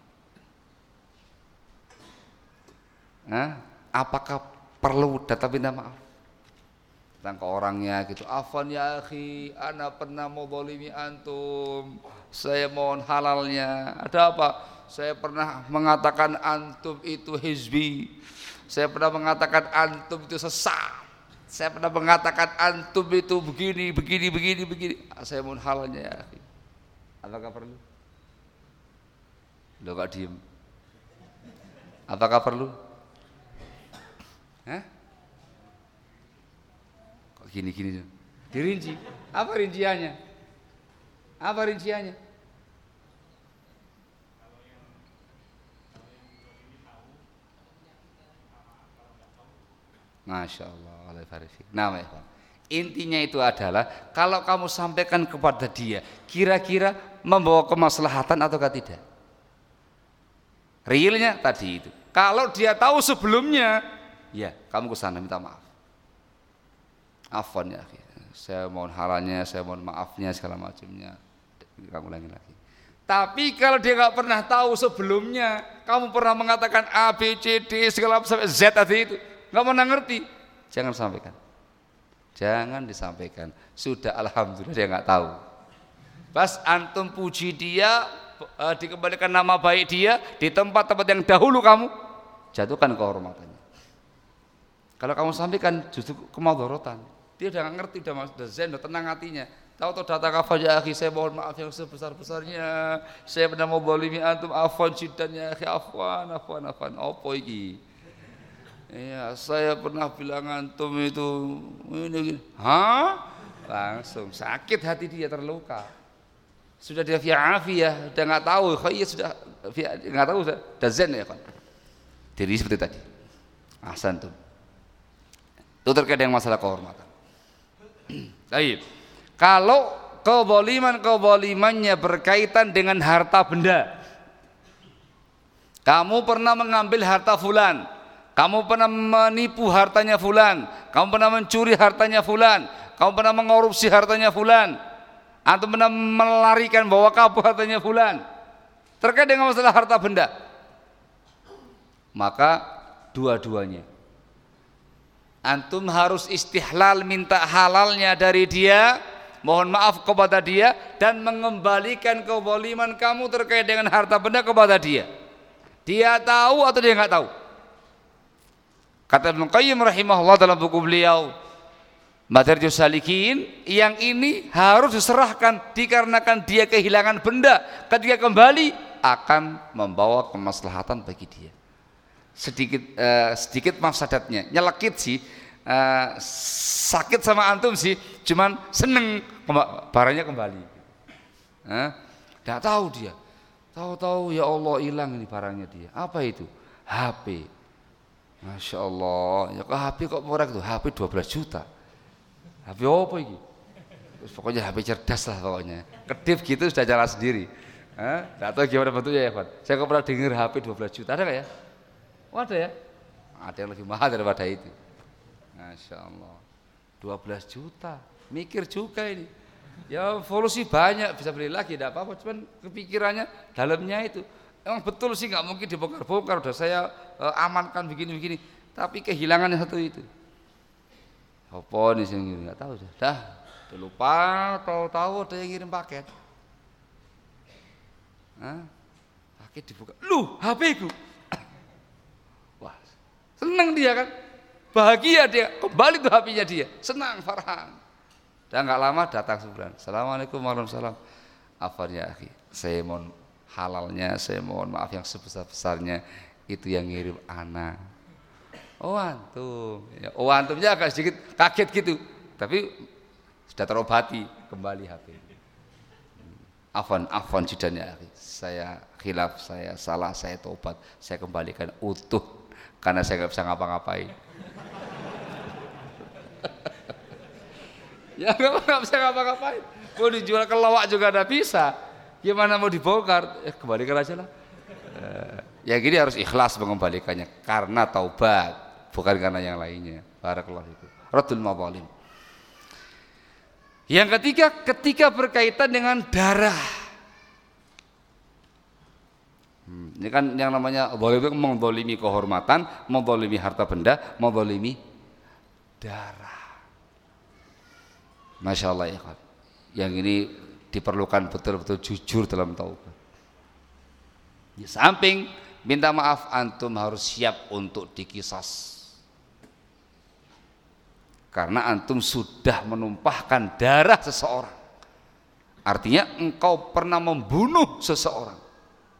[SPEAKER 1] Apakah perlu datang minta maaf? Datang ke orangnya gitu, afwan ya akhi, ana pernah menzalimi antum, saya mohon halalnya. Ada apa? Saya pernah mengatakan antum itu hizbi, saya pernah mengatakan antum itu sesat, saya pernah mengatakan antum itu begini. Saya mohon halalnya ya akhi. Apakah perlu? Lo gak diem? Apakah perlu? Kok gini? Dirinci. Apa rinciannya? Masya Allah. Nama ya. Intinya itu adalah kalau kamu sampaikan kepada dia, kira-kira membawa kemaslahatan ataukah tidak? Realnya tadi itu. Kalau dia tahu sebelumnya, ya kamu ke sana minta maaf. Afwan ya, saya mohon halalnya, saya mohon maafnya segala macamnya. Kamu ulangi lagi. Tapi kalau dia nggak pernah tahu sebelumnya, kamu pernah mengatakan A, B, C, D segala sampai Z tadi itu, nggak pernah ngerti, jangan sampaikan. Jangan disampaikan. Sudah alhamdulillah dia nggak tahu. Pas antum puji dia, dikembalikan nama baik dia di tempat-tempat yang dahulu kamu jatuhkan kehormatannya. Kalau kamu sampaikan justru kemadharatan. Dia udah nggak ngerti, udah zen, udah tenang hatinya. Tahu data kafah ya akhi, saya mohon maaf yang sebesar-besarnya. Saya pernah mau bolimi antum, afwan jiddan ya akhi, afwan. Apa iki? Iya, saya pernah bilang antum itu ini. Hah? Langsung sakit hati dia, terluka. Sudah dia fi afiyah, udah nggak tahu, iya sudah nggak tahu, sudah zen ya kan. Jadi seperti tadi. Ahsan tuh. Itu terkait dengan masalah kehormatan. Baik. Kalau kezalimannya berkaitan dengan harta benda, kamu pernah mengambil harta fulan, kamu pernah menipu hartanya fulan, kamu pernah mencuri hartanya fulan, kamu pernah mengkorupsi hartanya fulan, atau pernah melarikan bawa kabur hartanya fulan, terkait dengan masalah harta benda, maka dua-duanya antum harus istihlal, minta halalnya dari dia, mohon maaf kepada dia, dan mengembalikan kezaliman kamu terkait dengan harta benda kepada dia. Dia tahu atau dia nggak tahu? Kata Ibnu Qayyim rahimahullah dalam buku beliau Madarijus Salikin, yang ini harus diserahkan dikarenakan dia kehilangan benda, ketika kembali akan membawa kemaslahatan bagi dia. Sedikit mafsadatnya, nyelekit sih, sakit sama antum sih, cuman seneng barangnya kembali. Tidak tahu dia, tahu ya Allah hilang ini barangnya dia. Apa itu? HP. Masya Allah, ya kok HP kok murah itu? HP 12 juta. HP apa ini? Pokoknya HP cerdas lah pokoknya. Kedip gitu sudah jalan sendiri. Tidak tahu gimana bentuknya ya Pak. Saya kok pernah dengar HP 12 juta, ada nggak ya? Oh, ada ya? Ada yang lebih mahal daripada itu. Masya Allah, 12 juta, mikir juga ini. Ya evolusi banyak, bisa beli lagi, tidak apa-apa. Cuman kepikirannya dalamnya itu. Emang betul sih nggak mungkin dibongkar-bongkar. Udah saya amankan begini-begini. Tapi kehilangannya satu itu. Apa nih yang ngirim? Nggak tahu dah. Lupa, tahu-tahu ada yang ngirim paket. Paket dibuka. Lu, HP ku. Wah, senang dia kan, bahagia dia, kembali tuh HP-nya dia, senang, farhan. Dan nggak lama datang sebulan, assalamualaikum warahmatullahi wabarakatuh. Afwan ya akhi, saya mohon halalnya, saya mohon maaf yang sebesar-besarnya, itu yang ngirim anak. Oh antum, ya, oh antumnya agak sedikit kaget gitu, tapi sudah terobati, kembali HP. Afwan jiddan ya akhi, saya khilaf, saya salah, saya tobat, saya kembalikan utuh. Karena saya nggak bisa ngapa-ngapain. Ya nggak bisa ngapa-ngapain. Mau dijual ke lawak juga nggak bisa. Gimana mau dibongkar? Kembalikan aja lah. Ya gini harus ikhlas mengembalikannya karena taubat, bukan karena yang lainnya. Barakallahu fikum. Raddul madzalim. Yang ketiga, ketika berkaitan dengan darah. Ini kan yang namanya zalim itu menzalimi kehormatan, menzalimi harta benda, menzalimi darah. Masya Allah ya kan. Yang ini diperlukan betul-betul jujur dalam taubat. Di samping minta maaf, antum harus siap untuk dikisas. Karena antum sudah menumpahkan darah seseorang. Artinya engkau pernah membunuh seseorang.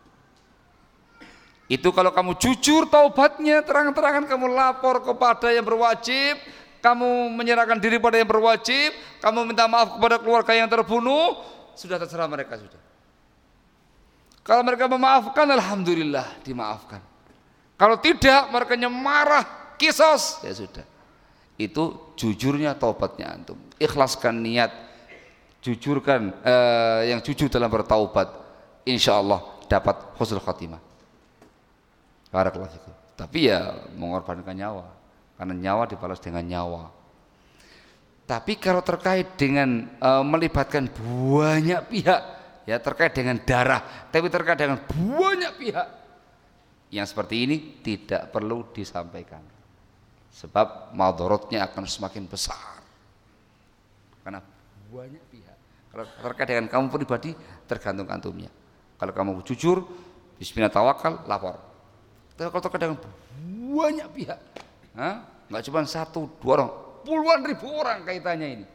[SPEAKER 1] Itu kalau kamu jujur taubatnya, terang-terangan kamu lapor kepada yang berwajib, kamu menyerahkan diri pada yang berwajib, kamu minta maaf kepada keluarga yang terbunuh, sudah terserah mereka sudah. Kalau mereka memaafkan, alhamdulillah dimaafkan. Kalau tidak, mereka marah, kisos, ya sudah. Itu jujurnya taubatnya antum. Ikhlaskan niat, jujurkan yang jujur dalam bertaubat, insya Allah dapat husnul khatimah. Barakallahu fikum. Tapi ya mengorbankan nyawa, karena nyawa dibalas dengan nyawa. Tapi kalau terkait dengan melibatkan banyak pihak, ya terkait dengan darah, tapi terkait dengan banyak pihak. Yang seperti ini tidak perlu disampaikan. Sebab madharatnya akan semakin besar. Karena banyak pihak. Kalau terkait dengan kamu pribadi tergantung antumnya. Kalau kamu jujur, bismillah tawakal, lapor. Tapi kalau terkait dengan banyak pihak, nggak cuma 1, 2 orang, puluhan ribu orang kaitannya ini.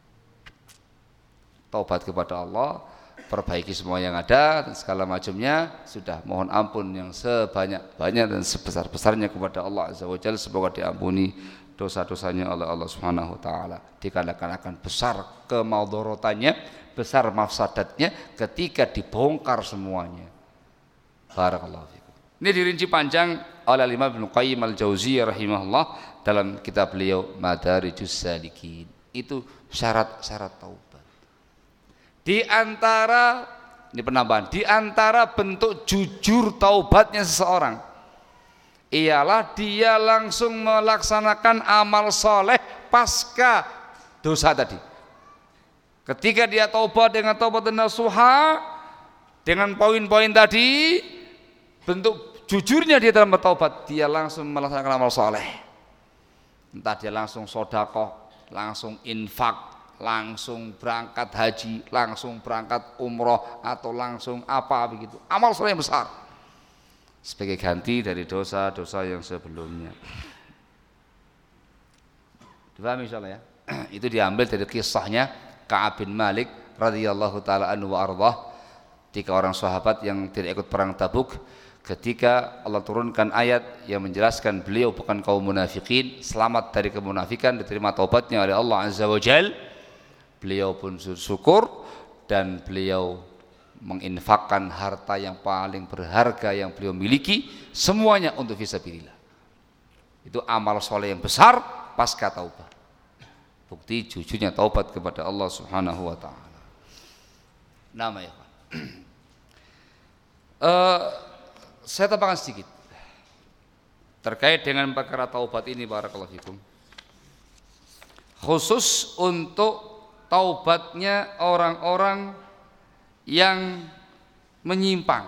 [SPEAKER 1] Taubat kepada Allah, perbaiki semua yang ada dan segala macamnya, sudah mohon ampun yang sebanyak-banyak dan sebesar-besarnya kepada Allah Azza wa Jalla, semoga diampuni dosa-dosanya oleh Allah Subhanahu wa taala. Dikarenakan akan besar kemaudorotannya, besar mafsadatnya ketika dibongkar semuanya. Barakallahu fikum. Ini dirinci panjang oleh Imam Ibnu Qayyim Al-Jauziyah rahimahullah dalam kitab beliau Madarijus Salikin. Itu syarat-syarat taubat. Di antara, ini penambahan, di antara bentuk jujur taubatnya seseorang ialah dia langsung melaksanakan amal soleh pasca dosa tadi. Ketika dia taubat dengan taubat nasuha, dengan poin-poin tadi, bentuk jujurnya dia dalam bertaubat, dia langsung melaksanakan amal soleh. Entah dia langsung sodakoh, langsung infak, langsung berangkat haji, langsung berangkat umroh, atau langsung apa begitu, amal soleh yang besar sebagai ganti dari dosa-dosa yang sebelumnya. Dipahami insyaallah ya. Itu diambil dari kisahnya Ka'ab bin Malik radhiyallahu taala anhu wa ardhah, 3 orang sahabat yang tidak ikut perang Tabuk. Ketika Allah turunkan ayat yang menjelaskan beliau bukan kaum munafikin, selamat dari kemunafikan, diterima taubatnya oleh Allah Azza wa Jalla, beliau pun syukur dan beliau menginfakkan harta yang paling berharga yang beliau miliki semuanya untuk fisabilillah. Itu amal soleh yang besar pasca taubat. Bukti jujurnya taubat kepada Allah Subhanahu wa taala. Nama ya Pak. Saya tambahkan sedikit terkait dengan perkara taubat ini, barakallahu fikum. Khusus untuk taubatnya orang-orang yang menyimpang,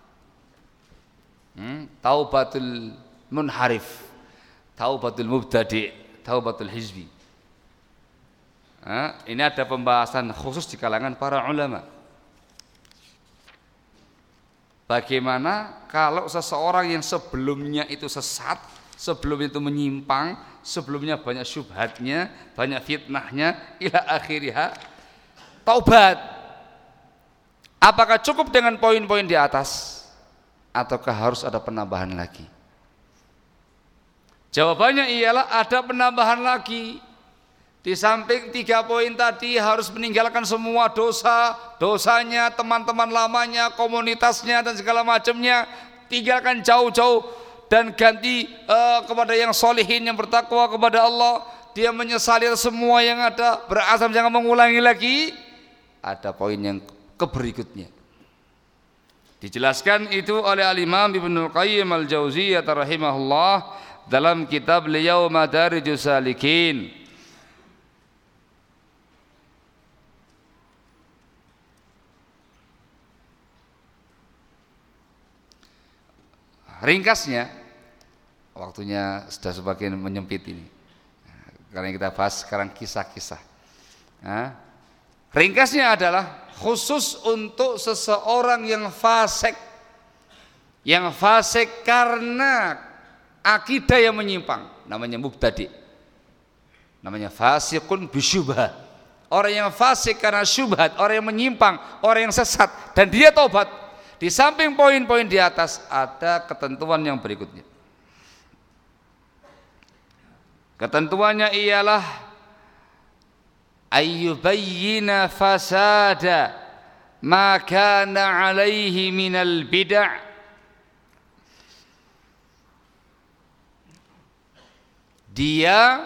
[SPEAKER 1] taubatul munharif, taubatul mubtadi', taubatul hizbi. Ini ada pembahasan khusus di kalangan para ulama. Bagaimana kalau seseorang yang sebelumnya itu sesat, sebelumnya itu menyimpang, sebelumnya banyak syubhatnya, banyak fitnahnya, ila akhiriha, taubat. Apakah cukup dengan poin-poin di atas, ataukah harus ada penambahan lagi? Jawabannya ialah ada penambahan lagi. Di samping 3 poin tadi harus meninggalkan semua dosanya, teman-teman lamanya, komunitasnya dan segala macamnya, tinggalkan jauh-jauh dan ganti kepada yang solihin, yang bertakwa kepada Allah. Dia menyesali semua yang ada, berazam jangan mengulangi lagi. Ada poin yang keberikutnya. Dijelaskan itu oleh Al-Imam Ibnu Qayyim Al-Jauziyah rahimahullah dalam kitab beliau Madarijus Salikin. Ringkasnya, waktunya sudah semakin menyempit ini, karena kita bahas sekarang kisah-kisah. Ringkasnya adalah khusus untuk seseorang yang fasik karena akidah yang menyimpang, namanya mubtadi', namanya fasikun bisyubhat. Orang yang fasik karena syubhat, orang yang menyimpang, orang yang sesat, dan dia taubat. Di samping poin-poin di atas ada ketentuan yang berikutnya. Ketentuannya ialah ayyubayyina fasada ma kana alaihi minal bid'ah. Dia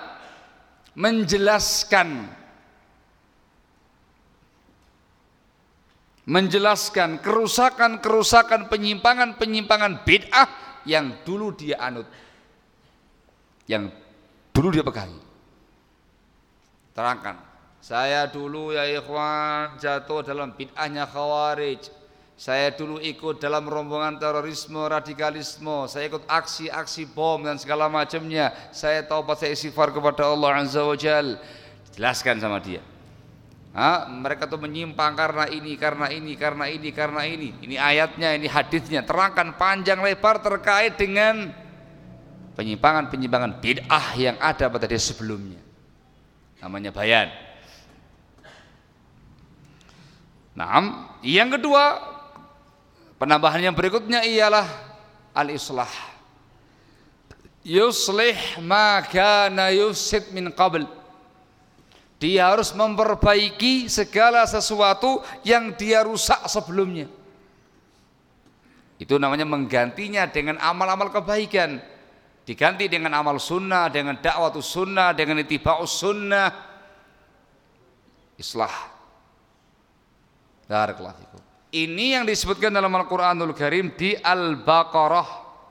[SPEAKER 1] menjelaskan kerusakan-kerusakan, penyimpangan-penyimpangan bid'ah yang dulu dia anut, yang dulu dia pegangi. Terangkan Saya dulu ya ikhwan jatuh dalam bid'ahnya Khawarij. Saya dulu ikut dalam rombongan terorisme, radikalisme. Saya ikut aksi-aksi bom dan segala macamnya. Saya taubat, saya istighfar kepada Allah Azza wa Jal. Jelaskan sama dia. Mereka tuh menyimpang karena ini, karena ini, karena ini, karena ini. Ini ayatnya, ini hadisnya. Terangkan panjang lebar terkait dengan penyimpangan-penyimpangan bid'ah yang ada pada dia sebelumnya. Namanya bayan. Nah, yang kedua, penambahan yang berikutnya ialah al-islah. Yuslih ma kana yufsid min qabl. Dia harus memperbaiki segala sesuatu yang dia rusak sebelumnya. Itu namanya menggantinya dengan amal-amal kebaikan. Diganti dengan amal sunnah, dengan dakwatus sunnah, dengan ittiba'us sunnah. Islah. Barakallahu fikum. Ini yang disebutkan dalam Al-Qur'anul Karim di Al-Baqarah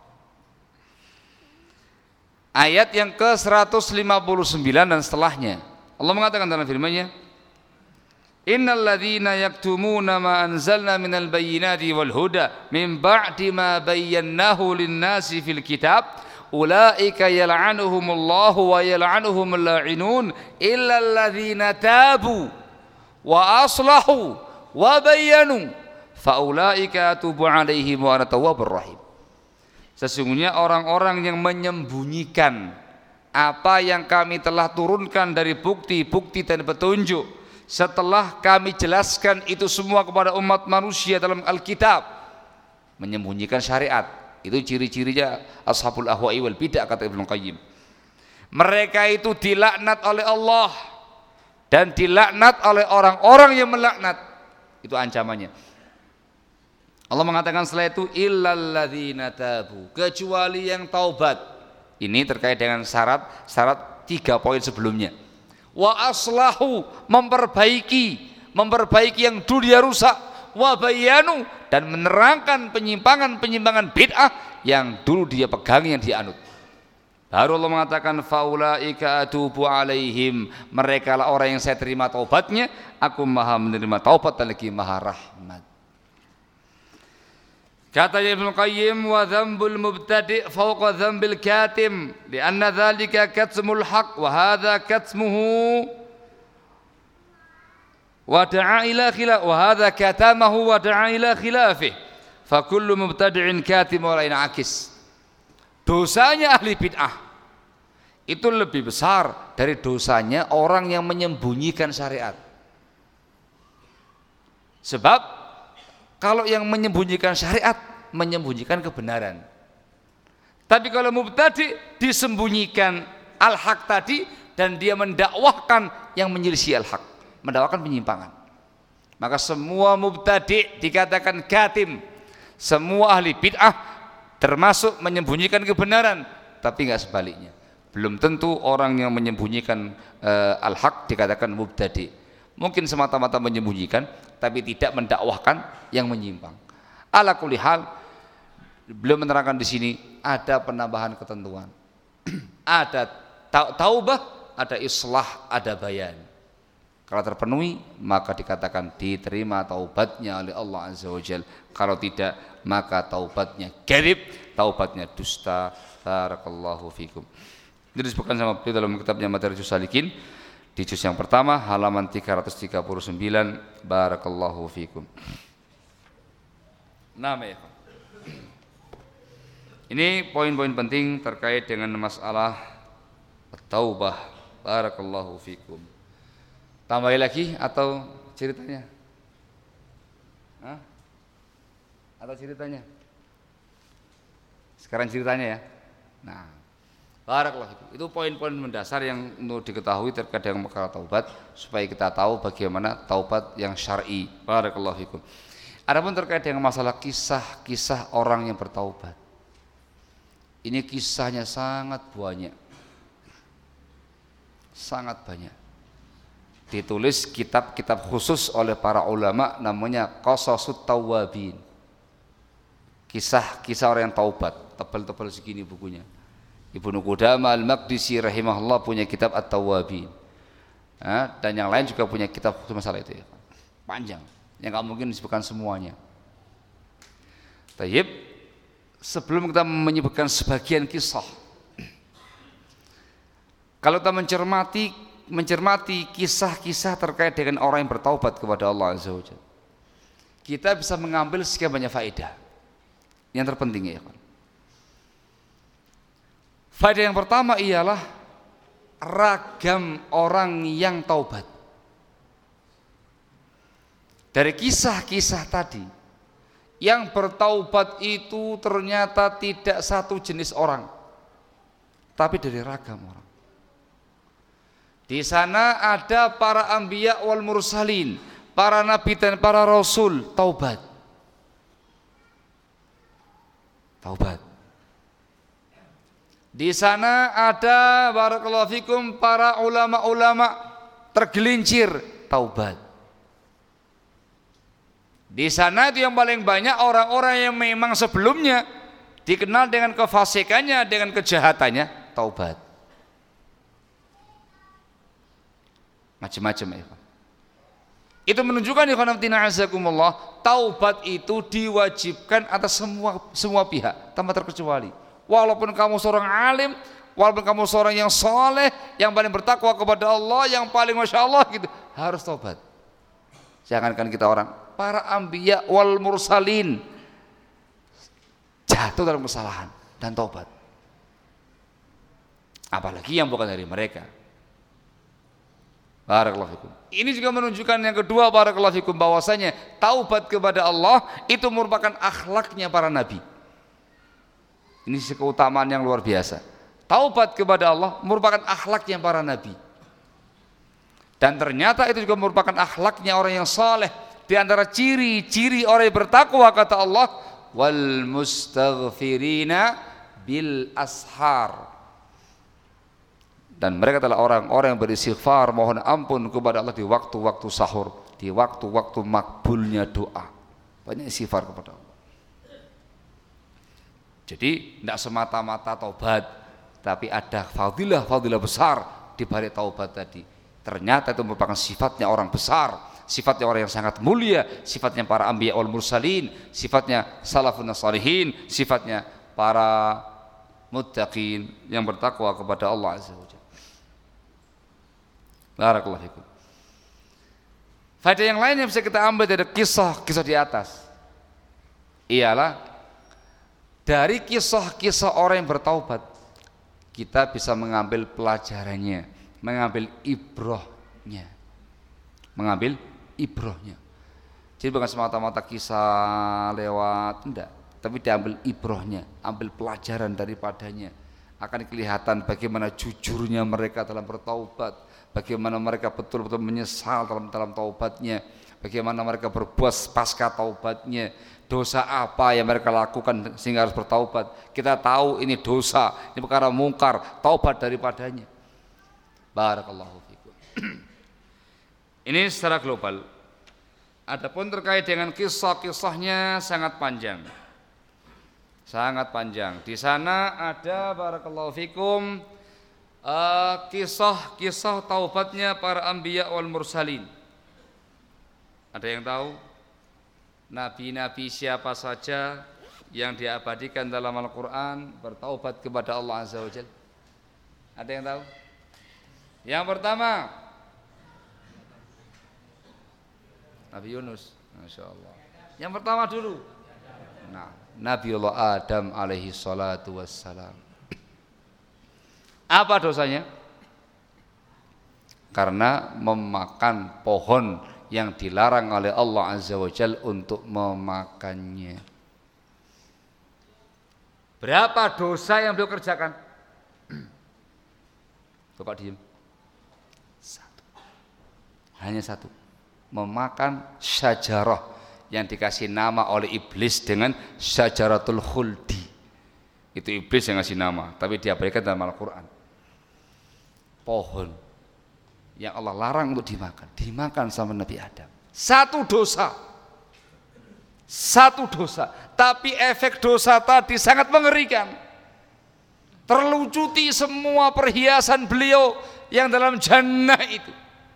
[SPEAKER 1] ayat yang ke-159 dan setelahnya. Allah mengatakan dalam firman-Nya, "Innal ladzina yaktumuna ma anzalna minal bayyinati wal huda min ba'di ma bayyanahu lin-nasi fil kitab ulaika yal'anuhumullahu wa yal'anuhumul la'inun illa alladzina tabu wa aslahu wa bayyanu faulaika atubu alaihim wa ana tawwabur rahim." Sesungguhnya orang-orang yang menyembunyikan apa yang kami telah turunkan dari bukti-bukti dan petunjuk setelah kami jelaskan itu semua kepada umat manusia dalam Alkitab, menyembunyikan syariat, itu ciri-cirinya ashabul ahwa'i wal bid'ah, kata Ibnu Qayyim. Mereka itu dilaknat oleh Allah dan dilaknat oleh orang-orang yang melaknat. Itu ancamannya. Allah mengatakan setelah itu illal ladzina tabu, kecuali yang taubat. Ini terkait dengan syarat 3 poin sebelumnya. Wa aslahu, memperbaiki yang dulu dia rusak. Wa bayanu, dan menerangkan penyimpangan-penyimpangan bid'ah yang dulu dia pegangi, yang dia anut. Baru Allah mengatakan faulaika atubu alaihim, mereka lah orang yang saya terima taubatnya, aku maha menerima taubat dan lagi maha rahmat. Kata Ibnu Qayyim, wa dzambul mubtadi' fawqa dzambil katim lianna dzalika katmul haq wa hadza katmuhu wa da'a ila khilaf wa hadza katamahu wa da'a ila khilafih fa kullu mubtadi'in katim wa la inakis. Dosanya ahli bid'ah itu lebih besar dari dosanya orang yang menyembunyikan syariat. Sebab kalau yang menyembunyikan syariat, menyembunyikan kebenaran. Tapi kalau mubtadi, disembunyikan al-haq tadi, dan dia mendakwahkan yang menyelisih al-haq, mendakwahkan penyimpangan. Maka semua mubtadi dikatakan katim. Semua ahli bid'ah termasuk menyembunyikan kebenaran, tapi enggak sebaliknya. Belum tentu orang yang menyembunyikan al-haq dikatakan mubtadi. Mungkin semata-mata menyembunyikan, tapi tidak mendakwahkan yang menyimpang. Ala kulli hal, beliau menerangkan di sini ada penambahan ketentuan. Ada taubah, ada islah, ada bayan. Kalau terpenuhi, maka dikatakan diterima taubatnya oleh Allah Azza wa Jalla. Kalau tidak, maka taubatnya kadhib, taubatnya dusta. Barakallahu fikum. Ini disebutkan sama beliau dalam kitabnya Madarijus Salikin di juz yang pertama halaman 339. Barakallahu fikum. Ya. Ini poin-poin penting terkait dengan masalah taubah. Barakallahu fikum. Tambahin lagi atau ceritanya? Atau ceritanya? Sekarang ceritanya ya. Nah, barakallahu fikum. Itu poin-poin mendasar yang untuk diketahui terkait dengan perkara taubat, supaya kita tahu bagaimana taubat yang syar'i. Barakallahu fikum. Adapun terkait dengan masalah kisah-kisah orang yang bertaubat, ini kisahnya sangat banyak. Sangat banyak. Ditulis kitab-kitab khusus oleh para ulama, namanya Qasasut Tawwabin. Kisah-kisah orang yang taubat, tebal-tebal segini bukunya. Ibnu Qudamah Al-Maqdisi rahimahullah punya kitab At-Tawwabin. Dan yang lain juga punya kitab khusus masalah itu ya. Panjang, yang nggak mungkin disebutkan semuanya. Tayyib, sebelum kita menyebutkan sebagian kisah, kalau kita mencermati kisah-kisah terkait dengan orang yang bertaubat kepada Allah Azza wa Jalla, kita bisa mengambil sekian banyak faedah. Yang terpenting ya, faedah yang pertama ialah ragam orang yang taubat. Dari kisah-kisah tadi, yang bertaubat itu ternyata tidak satu jenis orang, tapi dari ragam orang. Di sana ada para anbiya wal mursalin, para nabi dan para rasul taubat. Di sana ada barakallahu fikum para ulama-ulama tergelincir taubat. Di sana itu yang paling banyak orang-orang yang memang sebelumnya dikenal dengan kefasikannya, dengan kejahatannya, taubat. Macam-macam ya. Itu menunjukkan ya khonamtina azakumullah, taubat itu diwajibkan atas semua pihak tanpa terkecuali. Walaupun kamu seorang alim, walaupun kamu seorang yang soleh, yang paling bertakwa kepada Allah, yang paling masya Allah gitu, harus taubat. Jangankan kita orang, para anbiya wal mursalin jatuh dalam kesalahan dan taubat. Apalagi yang bukan dari mereka. Barakallahu fikum. Ini juga menunjukkan yang kedua, barakallahu fikum, bahwasanya taubat kepada Allah itu merupakan akhlaknya para nabi. Ini keutamaan yang luar biasa. Taubat kepada Allah merupakan akhlaknya para nabi. Dan ternyata itu juga merupakan akhlaknya orang yang saleh. Di antara ciri-ciri orang yang bertakwa kata Allah, wal mustaghfirina bil ashar. Dan mereka adalah orang-orang yang beristighfar, mohon ampun kepada Allah di waktu-waktu sahur, di waktu-waktu makbulnya doa. Banyak istighfar kepada Allah. Jadi tidak semata-mata taubat, tapi ada fadilah besar di balik taubat tadi. Ternyata itu merupakan sifatnya orang besar, sifatnya orang yang sangat mulia, sifatnya para anbiya wal mursalin, sifatnya salafun salihin, sifatnya para muttaqin yang bertakwa kepada Allah Azza wa Jalla. Barakallahu fikum. Faedah yang lain yang bisa kita ambil dari kisah-kisah di atas ialah dari kisah-kisah orang yang bertaubat kita bisa mengambil pelajarannya, mengambil ibrohnya. Jadi bukan semata-mata kisah lewat, enggak, tapi diambil ibrohnya, ambil pelajaran daripadanya. Akan kelihatan bagaimana jujurnya mereka dalam bertaubat, bagaimana mereka betul-betul menyesal dalam taubatnya, bagaimana mereka berbuat pasca taubatnya, dosa apa yang mereka lakukan sehingga harus bertaubat. Kita tahu ini dosa, ini perkara mungkar, taubat daripadanya. Barakallahu fikum. Ini secara global. Adapun terkait dengan kisah-kisahnya sangat panjang. Di sana ada barakallahu fikum kisah-kisah taubatnya para anbiya wal mursalin. Ada yang tahu nabi-nabi siapa saja yang diabadikan dalam Al-Quran bertaubat kepada Allah Azza wa Jalla? Ada yang tahu? Yang pertama Nabi Yunus, Masya Allah. Yang pertama dulu, Nabiullah Adam alaihi salatu wassalam. Apa dosanya? Karena memakan pohon yang dilarang oleh Allah Azza wa Jalla untuk memakannya. Berapa dosa yang beliau kerjakan? Bapak diem. Hanya satu. Memakan syajarah yang dikasih nama oleh iblis dengan syajaratul khuldi. Itu iblis yang ngasih nama, tapi diabadikan dalam Al-Quran. Pohon yang Allah larang untuk dimakan sama Nabi Adam. Satu dosa, tapi efek dosa tadi sangat mengerikan. Terlucuti semua perhiasan beliau yang dalam jannah itu.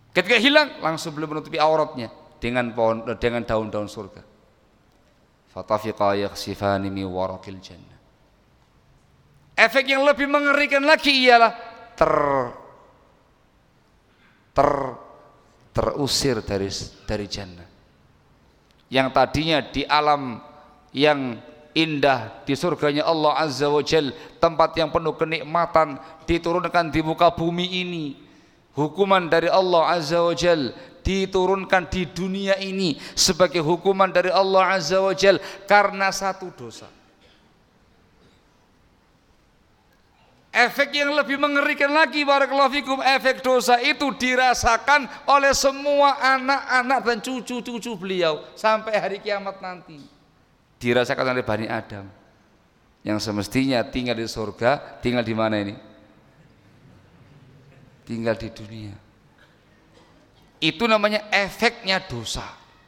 [SPEAKER 1] Ketika hilang langsung beliau menutupi auratnya dengan daun-daun surga. Fatafiqa yakhsifani min waraqil jannah. Efek yang lebih mengerikan lagi ialah terusir dari jannah. Yang tadinya di alam yang indah, di surganya Allah Azza wa Jal, tempat yang penuh kenikmatan, diturunkan di muka bumi ini. Hukuman dari Allah Azza wa Jal diturunkan di dunia ini sebagai hukuman dari Allah Azza wa Jal karena satu dosa. Efek yang lebih mengerikan lagi, barakallahu fikum, efek dosa itu dirasakan oleh semua anak-anak dan cucu-cucu beliau sampai hari kiamat nanti. Dirasakan oleh Bani Adam yang semestinya tinggal di surga. Tinggal di mana ini? Tinggal di dunia. Itu namanya efeknya dosa.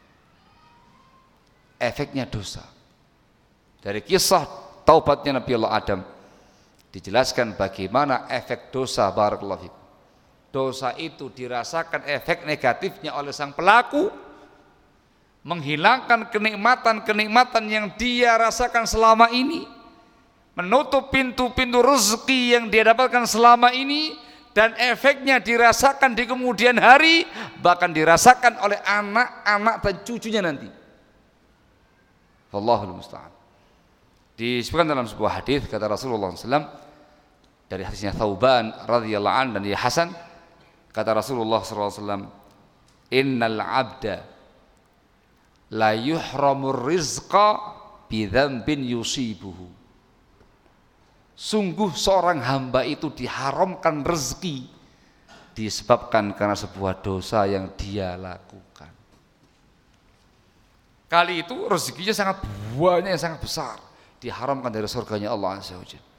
[SPEAKER 1] Efeknya dosa. Dari kisah taubatnya Nabi Allah Adam dijelaskan bagaimana efek dosa, barakallahu fikum. Dosa itu dirasakan efek negatifnya oleh sang pelaku, menghilangkan kenikmatan-kenikmatan yang dia rasakan selama ini, menutup pintu-pintu rezeki yang dia dapatkan selama ini, dan efeknya dirasakan di kemudian hari, bahkan dirasakan oleh anak-anak dan cucunya nanti. Wallahul musta'an. Disebutkan dalam sebuah hadis, kata Rasulullah SAW, dari hadisnya Thauban radhiyallahu anhu dan dia Hasan, kata Rasulullah SAW, innal abda la yuhramur rizqa bidzambin yusibuhu. Sungguh seorang hamba itu diharamkan rezeki disebabkan karena sebuah dosa yang dia lakukan. Kali itu rezekinya sangat banyak, sangat besar, diharamkan dari surganya Allah Azza wa Jalla.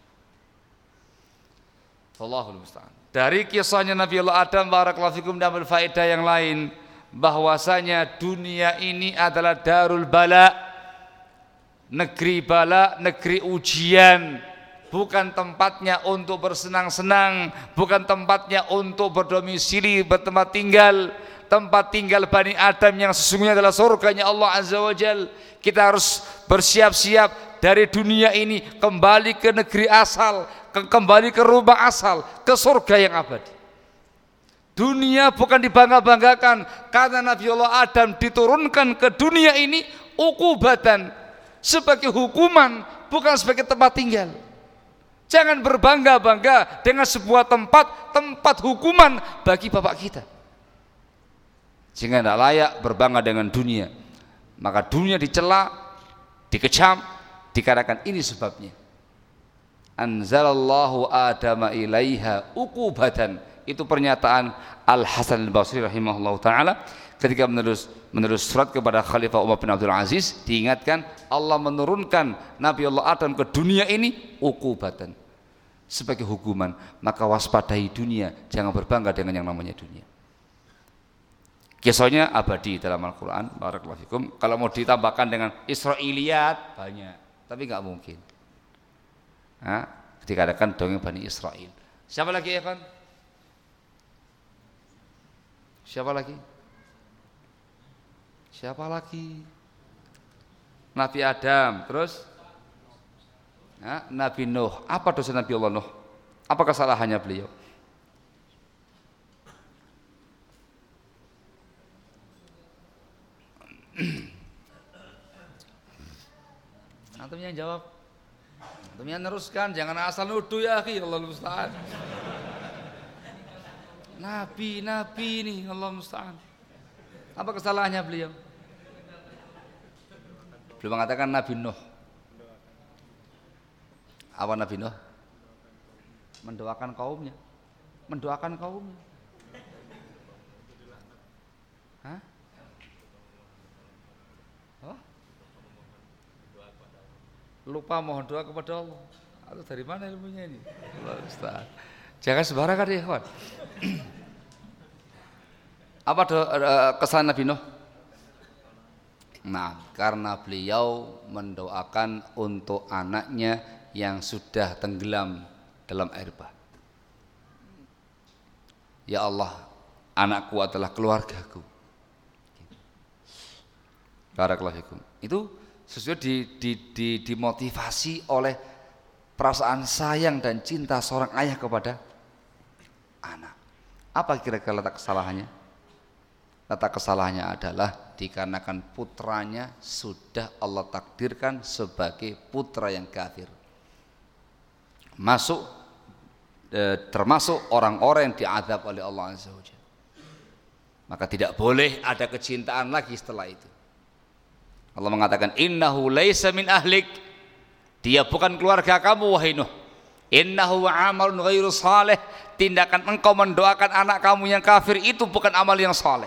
[SPEAKER 1] Wallahul musta'an. Dari kisahnya Nabi Allah Adam, barakallahu fikum, dan faedah yang lain, bahwasanya dunia ini adalah darul bala, negeri bala, negeri ujian, bukan tempatnya untuk bersenang-senang, bukan tempatnya untuk berdomisili, bertempat tinggal. Tempat tinggal Bani Adam yang sesungguhnya adalah surganya Allah Azza wa Jal. Kita harus bersiap-siap dari dunia ini kembali ke negeri asal, kembali ke rumah asal, ke surga yang abadi. Dunia bukan dibangga-banggakan, karena Nabi Allah Adam diturunkan ke dunia ini ukubatan, sebagai hukuman, bukan sebagai tempat tinggal. Jangan berbangga-bangga dengan sebuah tempat hukuman bagi bapak kita, sehingga tidak layak berbangga dengan dunia. Maka dunia dicela, dikecam, dikatakan ini sebabnya. Anzalallahu Adama ilaiha ukubatan. Itu pernyataan Al-Hasan Al-Basri rahimahullah ta'ala ketika menulis surat kepada Khalifah Umar bin Abdul Aziz, diingatkan Allah menurunkan Nabi Allah Adam ke dunia ini ukubatan, sebagai hukuman. Maka waspadai dunia, jangan berbangga dengan yang namanya dunia. Kisahnya abadi dalam Al-Quran, barakallahu fikum. Kalau mau ditambahkan dengan Israiliyat banyak, tapi nggak mungkin. Dikatakan dongeng Bani Israel. Siapa lagi ya kan? Siapa lagi? Siapa lagi? Nabi Adam, terus Nabi Nuh. Apa dosa Nabi Allah Nuh? Apa kesalahannya beliau? Antum yang jawab. Antum yang neruskan, jangan asal nuduh ya akhi, Allah musta'an. Nabi nih, Allah musta'an. Apa kesalahannya beliau? Beliau mengatakan Nabi Nuh. Apa Nabi Nuh? Mendoakan kaumnya. Hah? Oh? Lupa mohon doa kepada Allah. Atau dari mana ilmunya ini? Allah Ustaz. Jangan sembarangan ya kawan. Apa kesalahan Nabi Nuh? Nah, karena beliau mendoakan untuk anaknya yang sudah tenggelam dalam air bah. Ya Allah, Anakku adalah keluargaku. Barakallahu fikum. Itu sesuai dimotivasi oleh perasaan sayang dan cinta seorang ayah kepada anak. Apa kira-kira letak kesalahannya? Letak kesalahannya adalah dikarenakan putranya sudah Allah takdirkan sebagai putra yang kafir. Termasuk orang-orang yang diazab oleh Allah Azza wa Jalla. Maka tidak boleh ada kecintaan lagi setelah itu. Allah mengatakan innahu laisa min ahlik, dia bukan keluarga kamu wahai Nuh. Innahu amalun ghairu saleh, tindakan engkau mendoakan anak kamu yang kafir itu bukan amal yang saleh.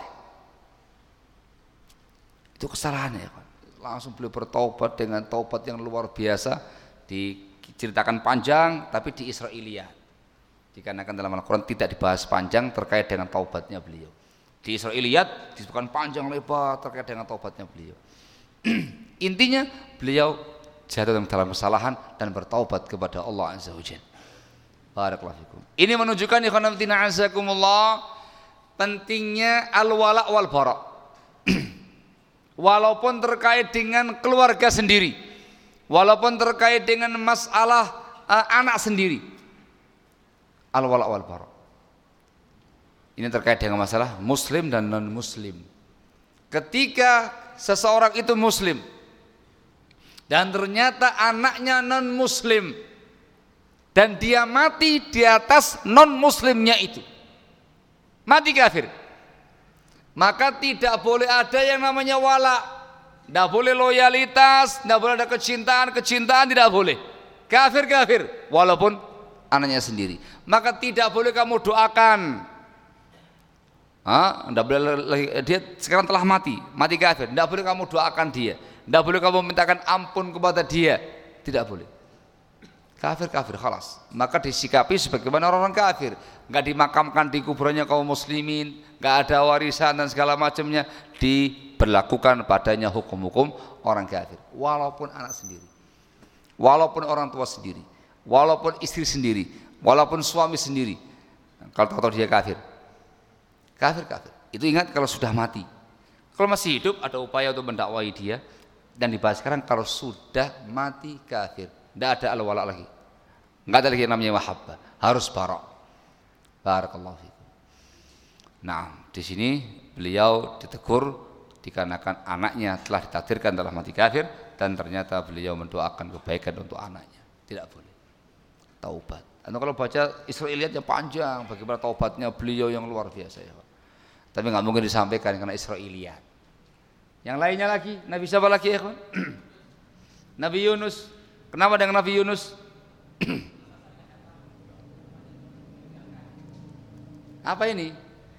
[SPEAKER 1] Itu kesalahannya ya. Langsung beliau bertaubat dengan taubat yang luar biasa, diceritakan panjang tapi di Israiliyat. Dikarenakan dalam Al-Quran tidak dibahas panjang terkait dengan taubatnya beliau. Di Israiliyat disebutkan panjang lebar terkait dengan taubatnya beliau. Intinya beliau jatuh dalam kesalahan dan bertaubat kepada Allah Azza wa Jalla. Barakallahu fikum. Ini menunjukkan ikhwan fillah azakumullah pentingnya al-wala wal bara. Walaupun terkait dengan keluarga sendiri, walaupun terkait dengan masalah anak sendiri, al-wala wal bara. Ini terkait dengan masalah muslim dan non muslim. Ketika seseorang itu muslim dan ternyata anaknya non muslim dan dia mati di atas non muslimnya itu, mati kafir, maka tidak boleh ada yang namanya wala, tidak boleh loyalitas, tidak boleh ada kecintaan tidak boleh. Kafir walaupun anaknya sendiri, maka tidak boleh kamu doakan. Tidak boleh, dia sekarang telah mati kafir, tidak boleh kamu doakan dia, tidak boleh kamu mintakan ampun kepada dia, tidak boleh. Kafir, khalas. Maka disikapi sebagaimana orang kafir, nggak dimakamkan di kuburannya kaum muslimin, nggak ada warisan dan segala macamnya, diberlakukan padanya hukum-hukum orang kafir, walaupun anak sendiri, walaupun orang tua sendiri, walaupun istri sendiri, walaupun suami sendiri. Kalau tahu dia kafir. Itu ingat kalau sudah mati. Kalau masih hidup ada upaya untuk mendakwai dia, dan dibahas sekarang kalau sudah mati kafir, tidak ada al-wala lagi, nggak ada lagi yang namanya mahabbah, harus bara'. Barakallahu fikum. Nah, di sini beliau ditegur dikarenakan anaknya telah ditakdirkan dalam mati kafir dan ternyata beliau mendoakan kebaikan untuk anaknya. Tidak boleh. Taubat. Anda kalau baca Israiliyatnya panjang, bagaimana taubatnya beliau yang luar biasa ya Pak. Tapi nggak mungkin disampaikan karena Israiliyat. Yang lainnya lagi, Nabi siapa lagi ya kawan? Nabi Yunus. Kenapa dengan Nabi Yunus? Apa ini?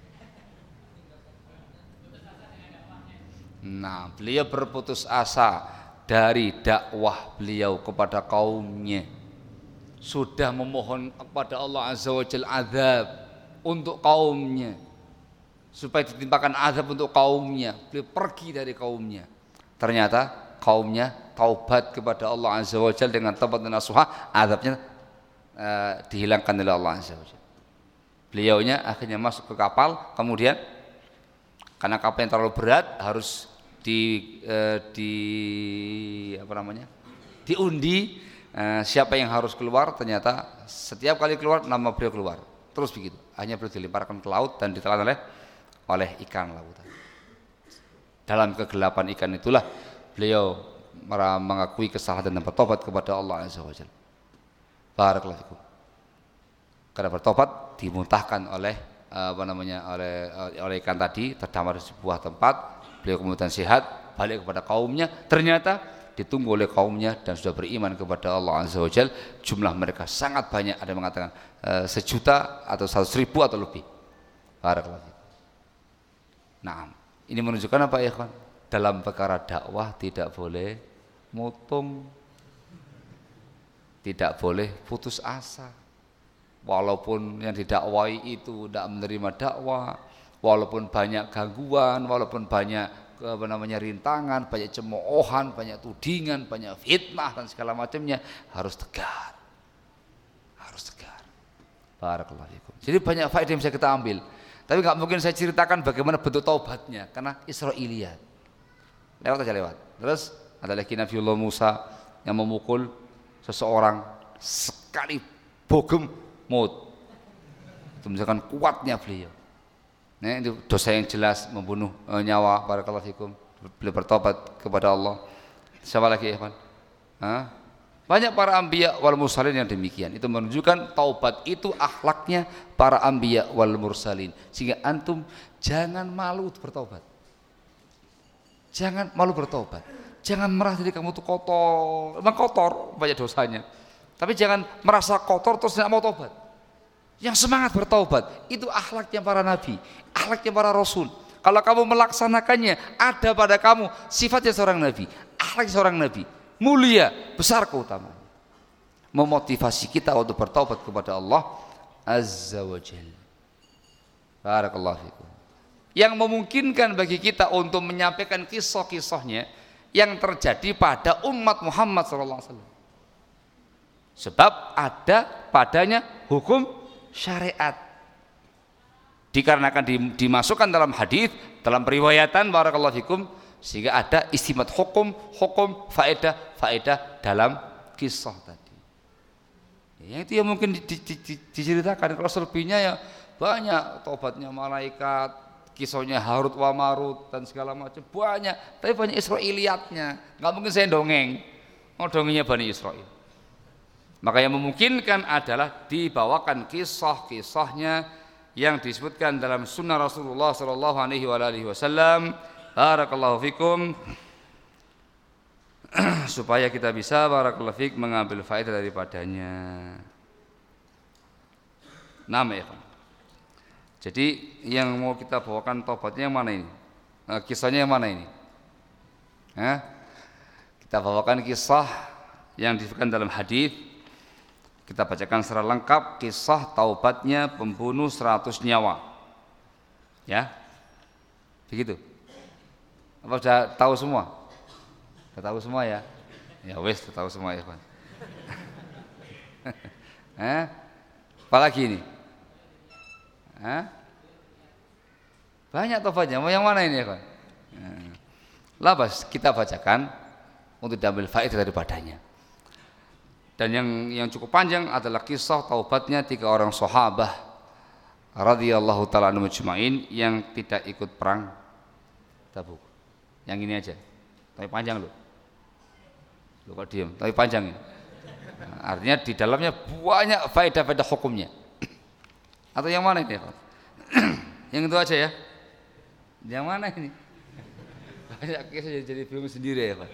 [SPEAKER 1] Nah, beliau berputus asa dari dakwah beliau kepada kaumnya. Sudah memohon kepada Allah Azza wa Jalla azab untuk kaumnya, supaya ditimpakan azab untuk kaumnya. Beliau pergi dari kaumnya. Ternyata kaumnya taubat kepada Allah Azza wa Jalla dengan taubat nasuha, azabnya dihilangkan oleh Allah Azza wa Jalla. Beliaunya akhirnya masuk ke kapal, kemudian karena kapal yang terlalu berat harus diundi siapa yang harus keluar. Ternyata setiap kali keluar nama beliau keluar terus begitu, hanya beliau dilemparkan ke laut dan ditelan oleh ikan lautan. Dalam kegelapan ikan itulah beliau mengakui kesalahan dan bertobat kepada Allah Azza wa Jalla. Barakallahu fikum. Karena bertobat dimuntahkan oleh oleh ikan tadi, terdampar di sebuah tempat. Beliau kemudian sehat, balik kepada kaumnya, ternyata ditunggu oleh kaumnya dan sudah beriman kepada Allah Azza wa Jalla. Jumlah mereka sangat banyak, ada yang mengatakan 1.000.000 atau 100.000 atau lebih. Barakallahu fikum. Nah, ini menunjukkan apa ya kawan? Dalam perkara dakwah tidak boleh mutung, tidak boleh putus asa. Walaupun yang didakwai itu tidak menerima dakwah, walaupun banyak gangguan, walaupun banyak rintangan, banyak cemoohan, banyak tudingan, banyak fitnah dan segala macamnya, harus tegar. Harus tegar. Barakallahu fikum. Jadi banyak faedah yang bisa kita ambil. Tapi nggak mungkin saya ceritakan bagaimana bentuk taubatnya karena Israiliyat. Lewat aja lewat. Terus ada lagi Nabiullah Musa yang memukul seseorang sekali bogem maut. Itu misalkan kuatnya beliau. Nah, itu dosa yang jelas membunuh nyawa. Barakallahu fikum. Beliau bertobat kepada Allah. Siapa lagi ya, Pak? Banyak para anbiya wal mursalin yang demikian. Itu menunjukkan taubat itu akhlaknya para anbiya wal mursalin. Sehingga antum jangan malu bertobat. Jangan malu bertobat. Jangan merasa diri kamu itu kotor. Memang kotor banyak dosanya. Tapi jangan merasa kotor terus tidak mau tobat. Yang semangat bertaubat itu akhlaknya para nabi, akhlaknya para rasul. Kalau kamu melaksanakannya, ada pada kamu sifatnya seorang nabi, akhlaknya seorang nabi. Mulia, besar keutamaan. Memotivasi kita untuk bertaubat kepada Allah Azza wa Jalla. Barakallahu fikum. Yang memungkinkan bagi kita untuk menyampaikan kisah-kisahnya yang terjadi pada umat Muhammad SAW. Sebab ada padanya hukum syariat. Dikarenakan dimasukkan dalam hadis, dalam periwayatan barakallahu fikum, sehingga ada istimat hukum faedah dalam kisah tadi. Ya, itu yang mungkin diceritakan. Kalau selebihnya ya banyak, tobatnya malaikat, kisahnya Harut wa Marut dan segala macam banyak. Tapi banyak Israiliyatnya. Nggak mungkin saya dongeng. Dongengnya Bani Israil. Maka yang memungkinkan adalah dibawakan kisah-kisahnya yang disebutkan dalam sunnah Rasulullah Sallallahu Alaihi Wasallam. Barakallahu fikum. Supaya kita bisa barakallahu fik mengambil faedah daripadanya. Nama ya. Jadi yang mau kita bawakan tobatnya yang mana ini? Kisahnya yang mana ini? Kita bawakan kisah yang disebutkan dalam hadis. Kita bacakan secara lengkap kisah taubatnya pembunuh 100 nyawa. Ya. Begitu. Apa sudah tahu semua? Sudah tahu semua ya? Ya wes, sudah tahu semua ya, Pak. Apalagi ini? Banyak taubatnya. Mau yang mana ini ya, Pak? Labas kita bacakan untuk diambil faedah daripadanya. Dan yang cukup panjang adalah kisah taubatnya 3 orang sahabat radhiyallahu taala anhum ajma'in yang tidak ikut perang Tabuk. Yang ini aja, tapi panjang loh. Lo kok diem? Tapi panjang ya. Artinya di dalamnya banyak faedah-faedah hukumnya. Atau yang mana ini? Yang itu aja ya. Yang mana ini? Banyak kisah jadi bingung sendiri ya, Pak.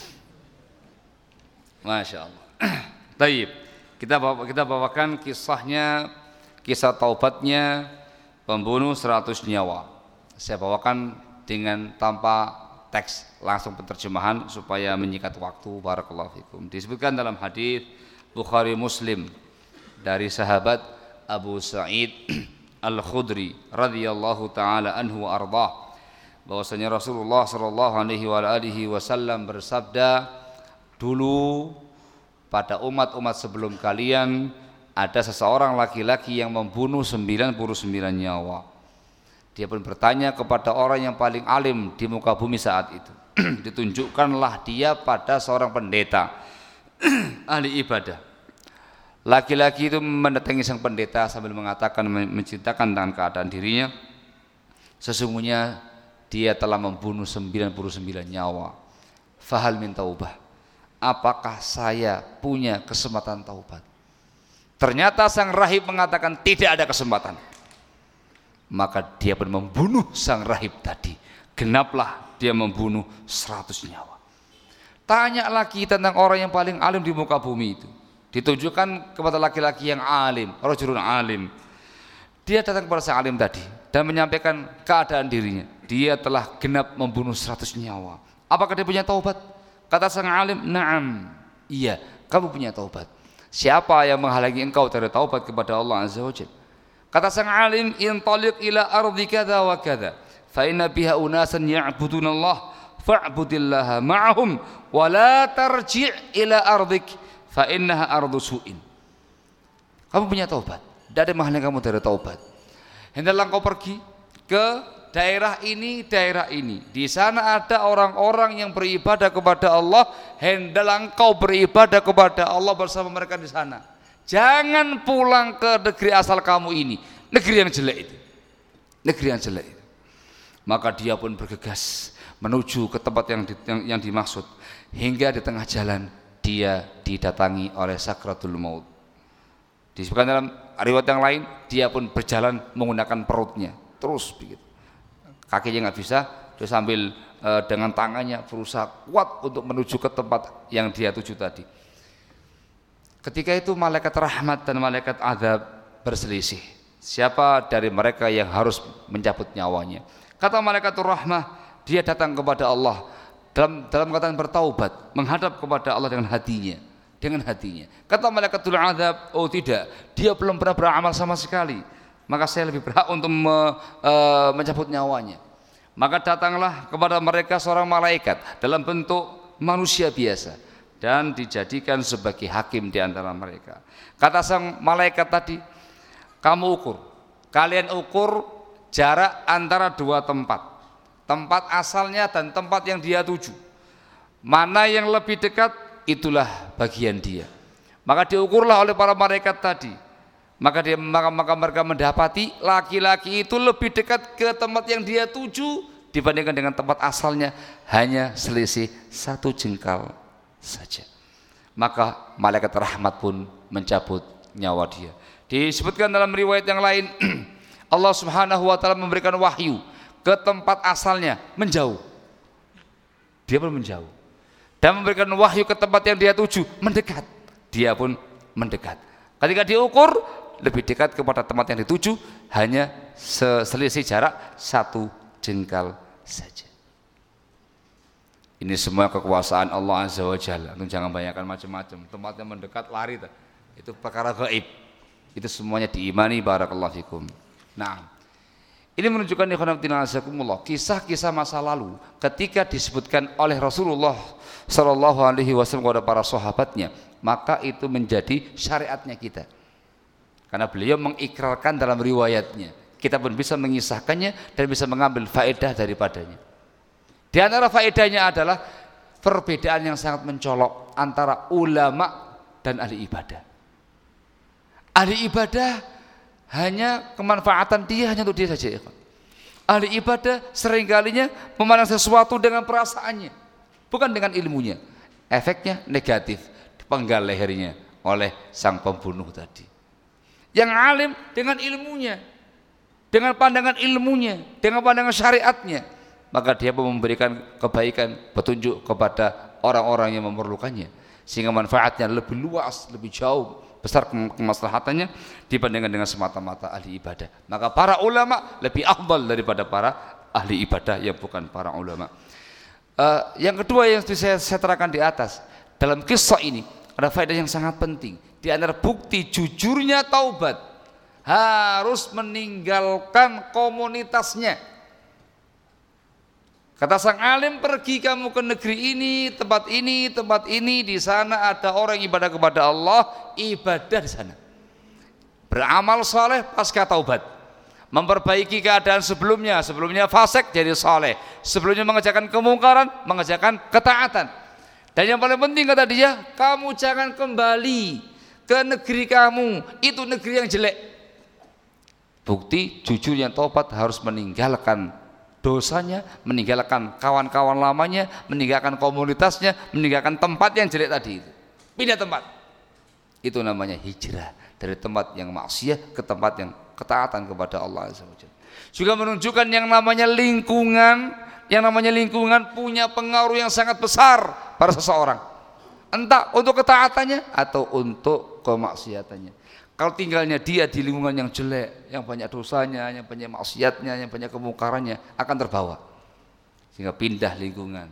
[SPEAKER 1] Masya Allah. Taib. Kita bawakan kisahnya, kisah taubatnya pembunuh 100 nyawa. Saya bawakan dengan tanpa teks, langsung penerjemahan supaya menyikat waktu. Barakallahu fikum. Disebutkan dalam hadis Bukhari Muslim dari sahabat Abu Sa'id Al-Khudri radhiyallahu taala anhu wa ardhah, bahwasanya Rasulullah sallallahu alaihi wasallam bersabda, dulu pada umat-umat sebelum kalian ada seseorang laki-laki yang membunuh 99 nyawa. Dia pun bertanya kepada orang yang paling alim di muka bumi saat itu. Ditunjukkanlah dia pada seorang pendeta ahli ibadah. Laki-laki itu mendatangi sang pendeta sambil mengatakan, menceritakan tentang keadaan dirinya. Sesungguhnya dia telah membunuh 99 nyawa. Fahal min taubah. Apakah saya punya kesempatan taubat? Ternyata sang rahib mengatakan tidak ada kesempatan. Maka dia pun membunuh sang rahib tadi. Genaplah dia membunuh 100 nyawa. Tanya lagi tentang orang yang paling alim di muka bumi itu. Ditunjukkan kepada laki-laki yang alim, rajulun alim. Dia datang kepada sang alim tadi dan menyampaikan keadaan dirinya. Dia telah genap membunuh 100 nyawa. Apakah dia punya taubat? Kata sang alim, "Na'am." Iya, kamu punya taubat. Siapa yang menghalangi engkau dari taubat kepada Allah Azza wa Jalla? Kata sang alim, "Intaliq ila ardi kadza wa kadza, fa inna biha unasan ya'buduna Allah, fa'budillaha ma'ahum wa la tarji' ila ardik, fa innaha ardu su'in." Kamu punya taubat. Tidak ada menghalangi kamu dari taubat. Hendaklah kau pergi ke daerah ini, daerah ini. Di sana ada orang-orang yang beribadah kepada Allah. Hendaklah engkau beribadah kepada Allah bersama mereka di sana. Jangan pulang ke negeri asal kamu ini, negeri yang jelek itu. Negeri yang jelek itu. Maka dia pun bergegas menuju ke tempat yang dimaksud. Hingga di tengah jalan dia didatangi oleh sakratul maut. Disebutkan dalam riwayat yang lain, dia pun berjalan menggunakan perutnya, terus begitu. Kakinya nggak bisa, dia sambil dengan tangannya berusaha kuat untuk menuju ke tempat yang dia tuju tadi. Ketika itu malaikat rahmat dan malaikat azab berselisih. Siapa dari mereka yang harus mencabut nyawanya? Kata malaikat rahmah, dia datang kepada Allah dalam keadaan bertaubat, menghadap kepada Allah dengan hatinya. Kata malaikatul azab, oh tidak, dia belum pernah beramal sama sekali, maka saya lebih berhak untuk mencabut nyawanya. Maka datanglah kepada mereka seorang malaikat dalam bentuk manusia biasa dan dijadikan sebagai hakim di antara mereka. Kata sang malaikat tadi, kalian ukur jarak antara dua tempat asalnya dan tempat yang dia tuju. Mana yang lebih dekat, itulah bagian dia. Maka diukurlah oleh para malaikat tadi. Maka mereka mendapati laki-laki itu lebih dekat ke tempat yang dia tuju dibandingkan dengan tempat asalnya, hanya selisih 1 jengkal saja. Maka malaikat rahmat pun mencabut nyawa dia. Disebutkan dalam riwayat yang lain, Allah Subhanahu wa taala memberikan wahyu ke tempat asalnya, menjauh. Dia pun menjauh. Dan memberikan wahyu ke tempat yang dia tuju, mendekat. Dia pun mendekat. Ketika diukur, lebih dekat kepada tempat yang dituju, hanya selisih jarak 1 jengkal saja. Ini semua kekuasaan Allah Azza wa Jalla. Jangan bayangkan macam-macam. Tempatnya mendekat, lari. Itu perkara gaib. Itu semuanya diimani, barakallahu fikum. Nah, ini menunjukkan kisah-kisah masa lalu ketika disebutkan oleh Rasulullah Sallallahu Alaihi Wasallam kepada para sahabatnya, maka itu menjadi syariatnya kita. Karena beliau mengikrarkan dalam riwayatnya, kita pun bisa mengisahkannya dan bisa mengambil faedah daripadanya. Di antara faedahnya adalah perbedaan yang sangat mencolok antara ulama dan ahli ibadah. Ahli ibadah hanya kemanfaatan dia hanya untuk dia saja. Ahli ibadah seringkalinya memandang sesuatu dengan perasaannya, bukan dengan ilmunya. Efeknya negatif, dipenggal lehernya oleh sang pembunuh tadi. Yang alim dengan ilmunya, dengan pandangan ilmunya, dengan pandangan syariatnya, maka dia memberikan kebaikan, petunjuk kepada orang-orang yang memerlukannya, sehingga manfaatnya lebih luas, lebih jauh besar kemaslahatannya dibandingkan dengan semata-mata ahli ibadah. Maka para ulama lebih afdal daripada para ahli ibadah yang bukan para ulama. Yang kedua yang saya terangkan di atas, dalam kisah ini ada faedah yang sangat penting. Di antara bukti jujurnya taubat, harus meninggalkan komunitasnya. Kata sang alim, pergi kamu ke negeri ini, tempat ini, di sana ada orang ibadah kepada Allah, ibadah di sana. Beramal soleh pasca taubat, memperbaiki keadaan sebelumnya fasik jadi soleh, sebelumnya mengerjakan kemungkaran, mengerjakan ketaatan. Dan yang paling penting kata dia, kamu jangan kembali ke negeri kamu, itu negeri yang jelek. Bukti jujurnya taubat harus meninggalkan dosanya, meninggalkan kawan-kawan lamanya, meninggalkan komunitasnya, meninggalkan tempat yang jelek tadi itu. Pindah tempat. Itu namanya hijrah dari tempat yang maksiat ke tempat yang ketaatan kepada Allah Azza wa Jalla. Juga menunjukkan yang namanya lingkungan punya pengaruh yang sangat besar pada seseorang. Entah untuk ketaatannya atau untuk kemaksiatannya. Kalau tinggalnya dia di lingkungan yang jelek, yang banyak dosanya, yang banyak maksiatnya, yang banyak kemungkarannya, akan terbawa. Sehingga pindah lingkungan.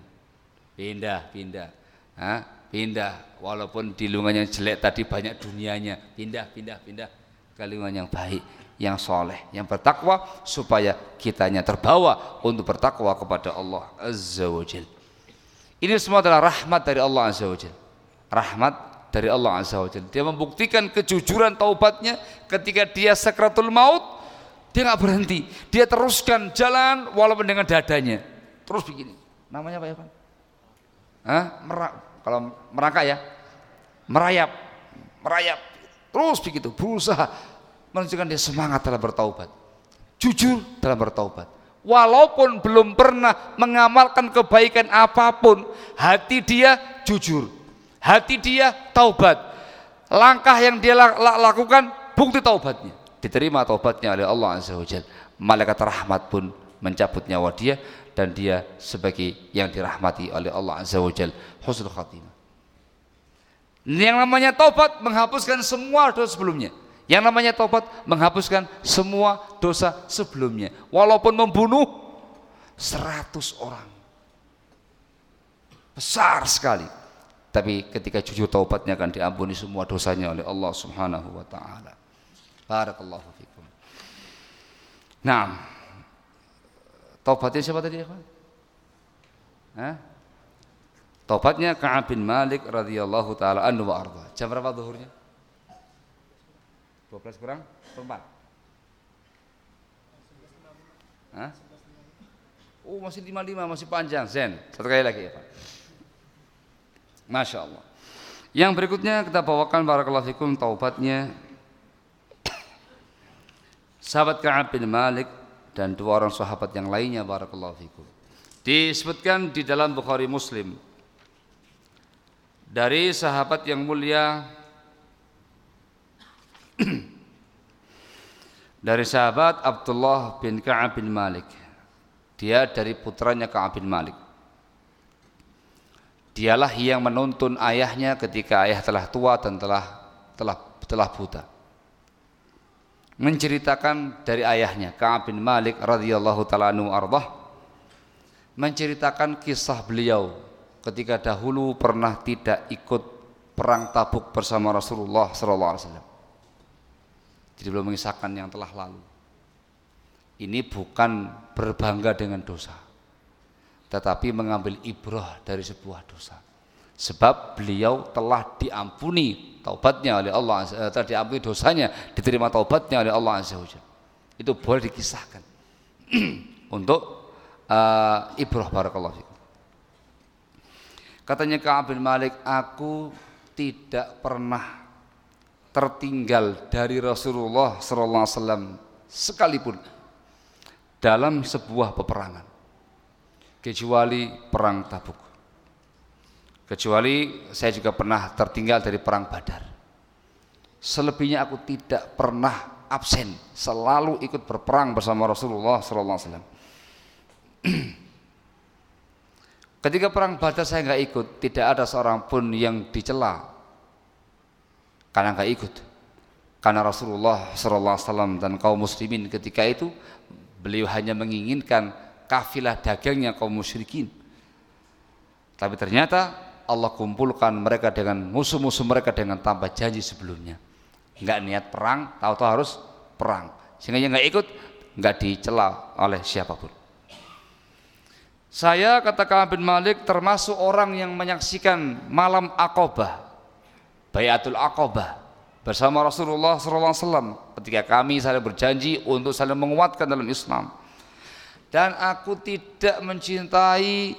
[SPEAKER 1] Pindah. Walaupun di lingkungan yang jelek tadi banyak dunianya, pindah ke lingkungan yang baik, yang soleh, yang bertakwa, supaya kitanya terbawa untuk bertakwa kepada Allah Azza wa Jalla. Ini semua adalah rahmat dari Allah Azza wa Jalla. Rahmat dari Allah Azza wa Jalla. Dia membuktikan kejujuran taubatnya ketika dia sakratul maut. Dia nggak berhenti, dia teruskan jalan walaupun dengan dadanya. Terus begini, namanya apa ya Pak? Kalau merangkak ya, merayap, terus begitu, berusaha menunjukkan dia semangat dalam bertaubat, jujur dalam bertaubat. Walaupun belum pernah mengamalkan kebaikan apapun, hati dia jujur, hati dia taubat. Langkah yang dia lakukan bukti taubatnya, diterima taubatnya oleh Allah Azza wa Jalla. Malaikat rahmat pun mencabut nyawa dia, dan dia sebagai yang dirahmati oleh Allah Azza wa Jalla, husnul khatimah. Yang namanya taubat menghapuskan semua dosa sebelumnya. Yang namanya taubat menghapuskan semua dosa sebelumnya. Walaupun membunuh 100 orang, besar sekali, tapi ketika jujur taubatnya akan diampuni semua dosanya oleh Allah Subhanahu wa taala. Barakallahu fikum. Nah, taubatnya siapa tadi ya, Pak? Taubatnya Ka'ab bin Malik radhiyallahu taala anhu wa arda. Jam berapa zuhurnya? 12 kurang 4. Oh, masih 55, masih panjang. Zen. Satu kali lagi ya, Pak. Masya Allah. Yang berikutnya kita bawakan barakallahu fikum taubatnya sahabat Ka'ab bin Malik dan 2 orang sahabat yang lainnya barakallahu fikum. Disebutkan di dalam Bukhari Muslim dari sahabat yang mulia, dari sahabat Abdullah bin Ka'ab bin Malik. Dia dari putranya Ka'ab bin Malik. Dialah yang menuntun ayahnya ketika ayah telah tua dan telah buta. Menceritakan dari ayahnya Ka'ab bin Malik radhiyallahu taala anhu ardah, menceritakan kisah beliau ketika dahulu pernah tidak ikut perang Tabuk bersama Rasulullah sallallahu alaihi wasallam. Jadi belum mengisahkan yang telah lalu. Ini bukan berbangga dengan dosa, tetapi mengambil ibrah dari sebuah dosa. Sebab beliau telah diampuni taubatnya oleh Allah, telah diampuni dosanya, diterima taubatnya oleh Allah Azza wa Jalla. Itu boleh dikisahkan untuk ibrah barakallahu fikum. Katanya Ka'ab bin Malik, aku tidak pernah tertinggal dari Rasulullah sallallahu alaihi wasallam sekalipun dalam sebuah peperangan, kecuali perang Tabuk. Kecuali saya juga pernah tertinggal dari perang Badar. Selebihnya aku tidak pernah absen, selalu ikut berperang bersama Rasulullah sallallahu alaihi wasallam. Ketika perang Badar saya nggak ikut, tidak ada seorang pun yang dicela karena nggak ikut. Karena Rasulullah sallallahu alaihi wasallam dan kaum muslimin ketika itu beliau hanya menginginkan kafilah dagangnya kaum musyrikin. Tapi ternyata Allah kumpulkan mereka dengan musuh-musuh mereka dengan tanpa janji sebelumnya. Nggak niat perang, tahu-tahu harus perang. Sehingga yang nggak ikut nggak dicela oleh siapapun. Saya, kata Ka'ab bin Malik, termasuk orang yang menyaksikan malam Aqabah, Bayatul Aqabah bersama Rasulullah SAW ketika kami saling berjanji untuk saling menguatkan dalam Islam. Dan aku tidak mencintai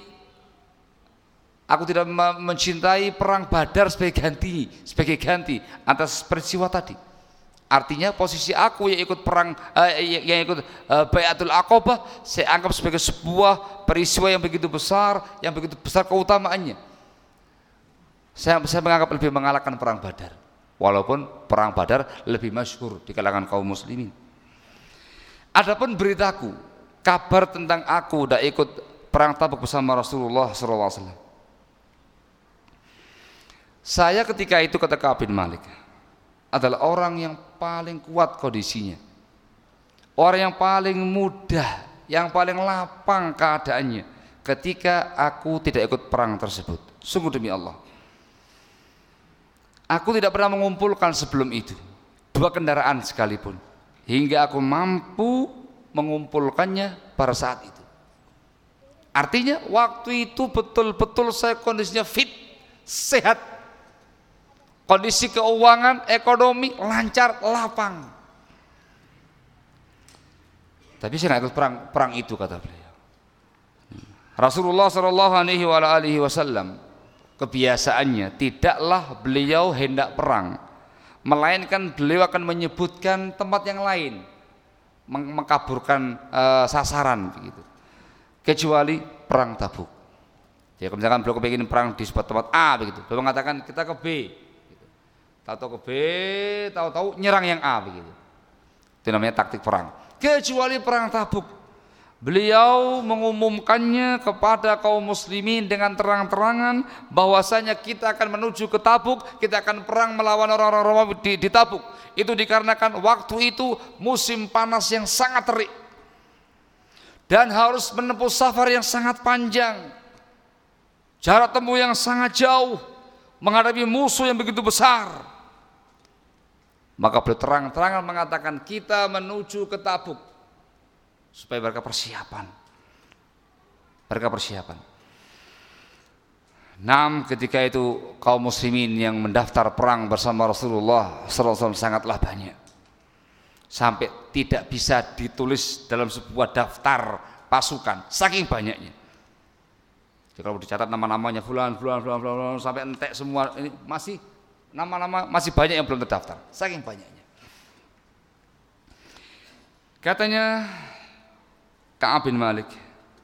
[SPEAKER 1] perang Badar sebagai ganti atas peristiwa tadi. Artinya posisi aku yang ikut perang, yang ikut Bayatul Aqabah, saya anggap sebagai sebuah peristiwa yang begitu besar keutamaannya. Saya menganggap lebih mengalahkan perang Badar, walaupun perang Badar lebih masyhur di kalangan kaum muslimin. Adapun beritaku, kabar tentang aku udah ikut perang Tabuk bersama Rasulullah SAW. Saya ketika itu, kata Ka'ab bin Malik, adalah orang yang paling kuat kondisinya, orang yang paling mudah, yang paling lapang keadaannya ketika aku tidak ikut perang tersebut. Sungguh demi Allah, aku tidak pernah mengumpulkan sebelum itu 2 kendaraan sekalipun, hingga aku mampu mengumpulkannya pada saat itu. Artinya waktu itu betul-betul saya kondisinya fit, sehat, kondisi keuangan, ekonomi lancar, lapang. Tapi saya nggak ikut perang itu, kata beliau. Rasulullah Shallallahu Alaihi Wasallam kebiasaannya tidaklah beliau hendak perang, melainkan beliau akan menyebutkan tempat yang lain, mengkaburkan sasaran begitu. Kecuali perang Tabuk. Ya, misalkan beliau kepingin perang di sebuah tempat A begitu, beliau mengatakan kita ke B. Gitu. Tahu-tahu ke B, tahu-tahu nyerang yang A begitu. Itu namanya taktik perang. Kecuali perang Tabuk, beliau mengumumkannya kepada kaum muslimin dengan terang-terangan bahwasanya kita akan menuju ke Tabuk, kita akan perang melawan orang-orang Romawi di Tabuk. Itu dikarenakan waktu itu musim panas yang sangat terik dan harus menempuh safar yang sangat panjang, jarak tempuh yang sangat jauh, menghadapi musuh yang begitu besar. Maka beliau terang-terangan mengatakan kita menuju ke Tabuk supaya mereka persiapan. Ketika itu kaum muslimin yang mendaftar perang bersama Rasulullah SAW sangatlah banyak, sampai tidak bisa ditulis dalam sebuah daftar pasukan, saking banyaknya. Jadi kalau dicatat nama-namanya fulan sampai entek semua, ini masih nama-nama masih banyak yang belum terdaftar, saking banyaknya. Katanya Ka'ab bin Malik,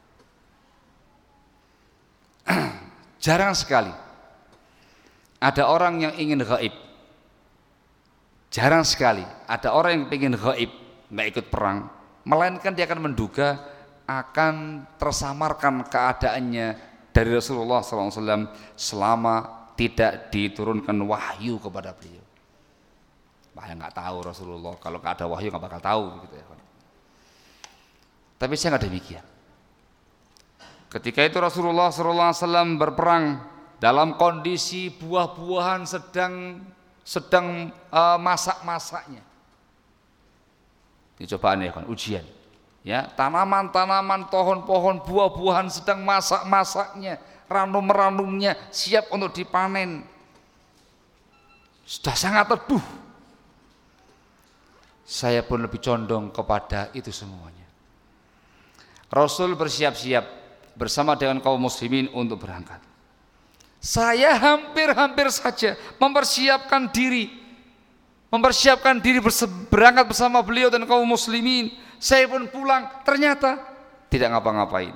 [SPEAKER 1] jarang sekali ada orang yang ingin gaib. Jarang sekali ada orang yang ingin gaib, nggak ikut perang, melainkan dia akan menduga akan tersamarkan keadaannya dari Rasulullah SAW selama tidak diturunkan wahyu kepada beliau. Bahaya nggak tahu Rasulullah, kalau nggak ada wahyu nggak bakal tahu gitu ya. Tapi saya nggak demikian. Ketika itu Rasulullah SAW berperang dalam kondisi buah-buahan sedang masak-masaknya. Ini cobaan ya kan, ujian. Ya, tanaman-tanaman, pohon-pohon, buah-buahan sedang masak-masaknya, ranum-ranumnya siap untuk dipanen. Sudah sangat teduh. Saya pun lebih condong kepada itu semuanya. Rasul bersiap-siap bersama dengan kaum muslimin untuk berangkat. Saya hampir saja mempersiapkan diri berangkat bersama beliau dan kaum muslimin. Saya pun pulang, ternyata tidak ngapa-ngapain.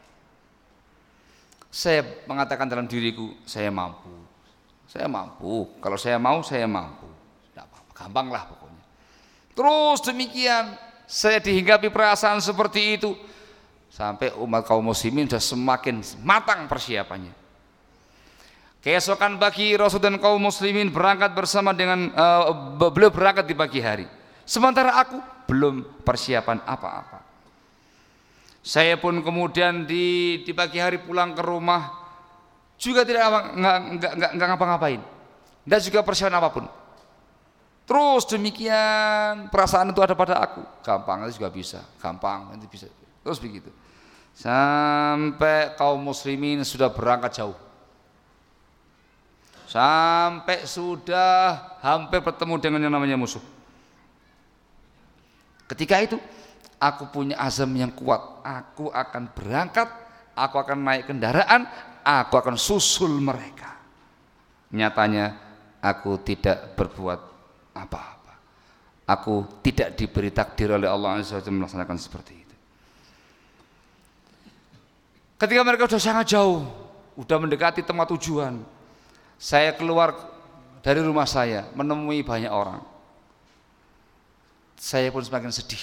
[SPEAKER 1] Saya mengatakan dalam diriku, saya mampu. Kalau saya mau, saya mampu. Tidak apa-apa, gampang lah pokoknya. Terus demikian, saya dihinggapi perasaan seperti itu, sampai umat kaum muslimin sudah semakin matang persiapannya. Keesokan pagi Rasul dan kaum muslimin berangkat bersama dengan beliau berangkat di pagi hari. Sementara aku belum persiapan apa-apa. Saya pun kemudian di pagi hari pulang ke rumah juga nggak ngapa-ngapain, tidak juga persiapan apapun. Terus demikian perasaan itu ada pada aku, gampang nanti juga bisa, nanti bisa. Terus begitu sampai kaum muslimin sudah berangkat jauh, sampai sudah hampir bertemu dengan yang namanya musuh. Ketika itu aku punya azam yang kuat, aku akan berangkat, aku akan naik kendaraan, aku akan susul mereka. Nyatanya aku tidak berbuat apa-apa. Aku tidak diberi takdir oleh Allah Azza wa Jalla melaksanakan seperti itu. Ketika mereka sudah sangat jauh, sudah mendekati tempat tujuan, saya keluar dari rumah saya menemui banyak orang. Saya pun semakin sedih.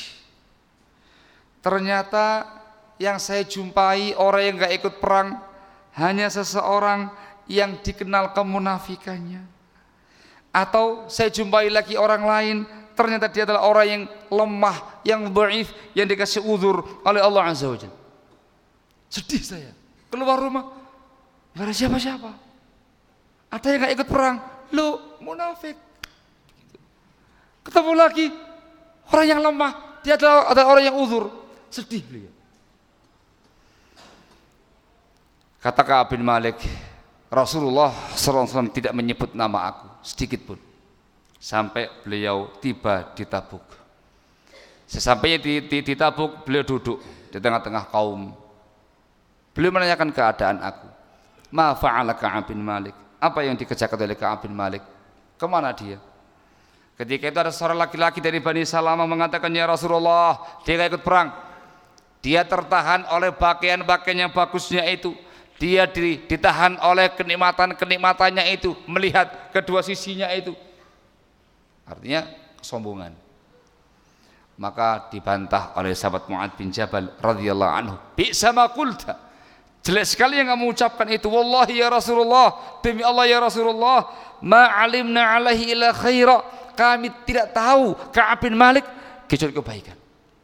[SPEAKER 1] Ternyata yang saya jumpai orang yang gak ikut perang hanya seseorang yang dikenal kemunafikannya. Atau saya jumpai lagi orang lain, ternyata dia adalah orang yang lemah, yang dhaif, yang dikasih uzur oleh Allah Azza wa Jalla. Sedih saya, keluar rumah gak ada siapa-siapa. Ada yang gak ikut perang, lo munafik. Ketemu lagi orang yang lemah, dia adalah orang yang uzur. Sedih beliau. Kata Ka'ab bin Malik, Rasulullah SAW tidak menyebut nama aku. sedikit pun sampai beliau tiba di Tabuk. Sesampainya di Tabuk, beliau duduk di tengah-tengah kaum. Beliau menanyakan keadaan aku. Ma fa'ala Ka'ab bin Malik? Apa yang dikerjakan oleh Ka'ab bin Malik? Kemana dia? Ketika itu ada seorang laki-laki dari Bani Salamah mengatakan, ya Rasulullah, dia gak ikut perang. Dia tertahan oleh pakaian-pakaian yang bagusnya itu. Dia ditahan oleh kenikmatan-kenikmatannya itu, melihat kedua sisinya itu. Artinya kesombongan. Maka dibantah oleh sahabat Mu'adz bin Jabal radhiyallahu anhu. Bi'sa ma qulta. Jelek sekali yang kamu ucapkan itu. Wallahi ya Rasulullah, demi Allah ya Rasulullah, ma alimna alaihi illa khaira. Kami tidak tahu Ka'ab bin Malik kecuali kebaikan.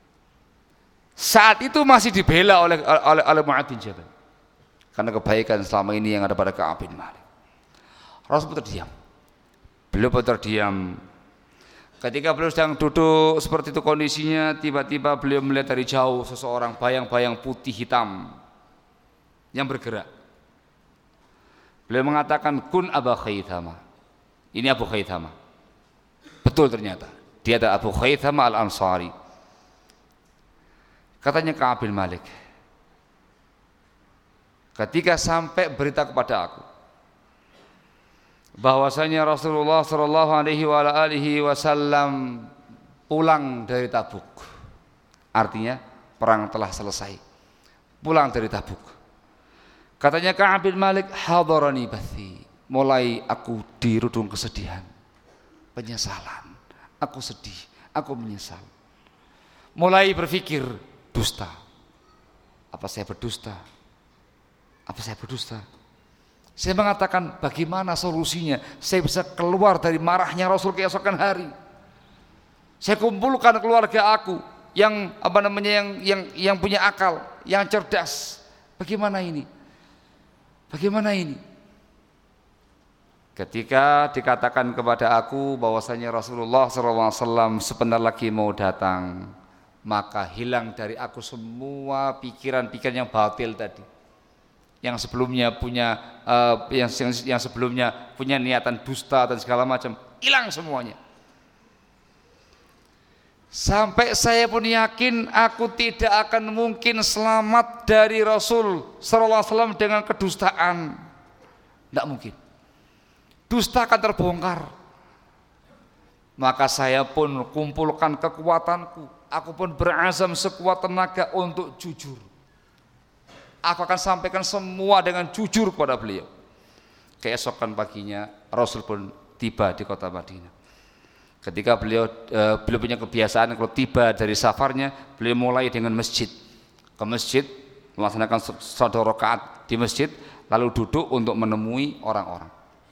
[SPEAKER 1] Saat itu masih dibela oleh Mu'adz bin Jabal karena kebaikan selama ini yang ada pada Ka'ab bin Malik. Rasul pun terdiam. Beliau pun terdiam. Ketika beliau sedang duduk seperti itu kondisinya, tiba-tiba beliau melihat dari jauh seseorang bayang-bayang putih hitam yang bergerak. Beliau mengatakan, kun Aba Khaythama. Ini Abu Khaythama. Betul ternyata, dia adalah Abu Khaythama al-Ansari. Katanya Ka'ab bin Malik, ketika sampai berita kepada aku bahwasanya Rasulullah sallallahu alaihi wasallam pulang dari Tabuk. Artinya perang telah selesai. Pulang dari Tabuk. Katanya Ka'ab bin Malik, hadarani bathi. Mulai aku dirudung kesedihan, penyesalan. Aku sedih, aku menyesal. Mulai berpikir, dusta. Apa saya berdusta? Apa saya berdusta? Saya mengatakan bagaimana solusinya saya bisa keluar dari marahnya Rasul keesokan hari. Saya kumpulkan keluarga aku yang yang punya akal, yang cerdas. Bagaimana ini? Bagaimana ini? Ketika dikatakan kepada aku bahwasanya Rasulullah SAW sebentar lagi mau datang, maka hilang dari aku semua pikiran-pikiran yang batil tadi. Yang sebelumnya punya yang sebelumnya punya niatan dusta dan segala macam, hilang semuanya. Sampai saya pun yakin aku tidak akan mungkin selamat dari Rasul sallallahu alaihi wasallam dengan kedustaan. Tidak mungkin. Dusta akan terbongkar. Maka saya pun kumpulkan kekuatanku. Aku pun berazam sekuat tenaga untuk jujur. Aku akan sampaikan semua dengan jujur kepada beliau. Keesokan paginya Rasul pun tiba di kota Madinah. Ketika beliau punya kebiasaan kalau tiba dari safarnya, beliau mulai dengan masjid. Ke masjid, melaksanakan salat rakaat di masjid, lalu duduk untuk menemui orang-orang.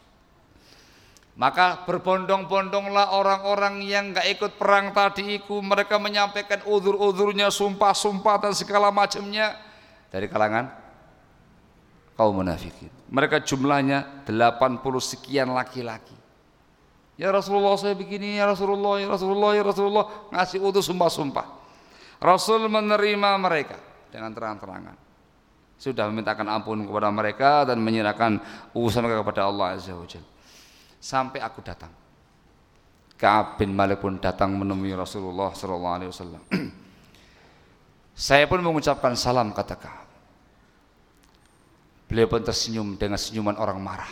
[SPEAKER 1] Maka berbondong-bondonglah orang-orang yang enggak ikut perang tadi itu. Mereka menyampaikan uzur-uzurnya, sumpah-sumpah dan segala macamnya dari kalangan kaum munafikin. Mereka jumlahnya 80 sekian laki-laki. Ya Rasulullah saya begini, ya Rasulullah, ya Rasulullah, ya Rasulullah, ngasih uzur sumpah-sumpah. Rasul menerima mereka dengan terang-terangan. Sudah memintakan ampun kepada mereka dan menyerahkan urusan mereka kepada Allah Azza wa Jalla. Sampai aku datang. Ka'ab bin Malik pun datang menemui Rasulullah sallallahu alaihi wasallam. Saya pun mengucapkan salam, kata Ka'ab. Beliau pun tersenyum dengan senyuman orang marah.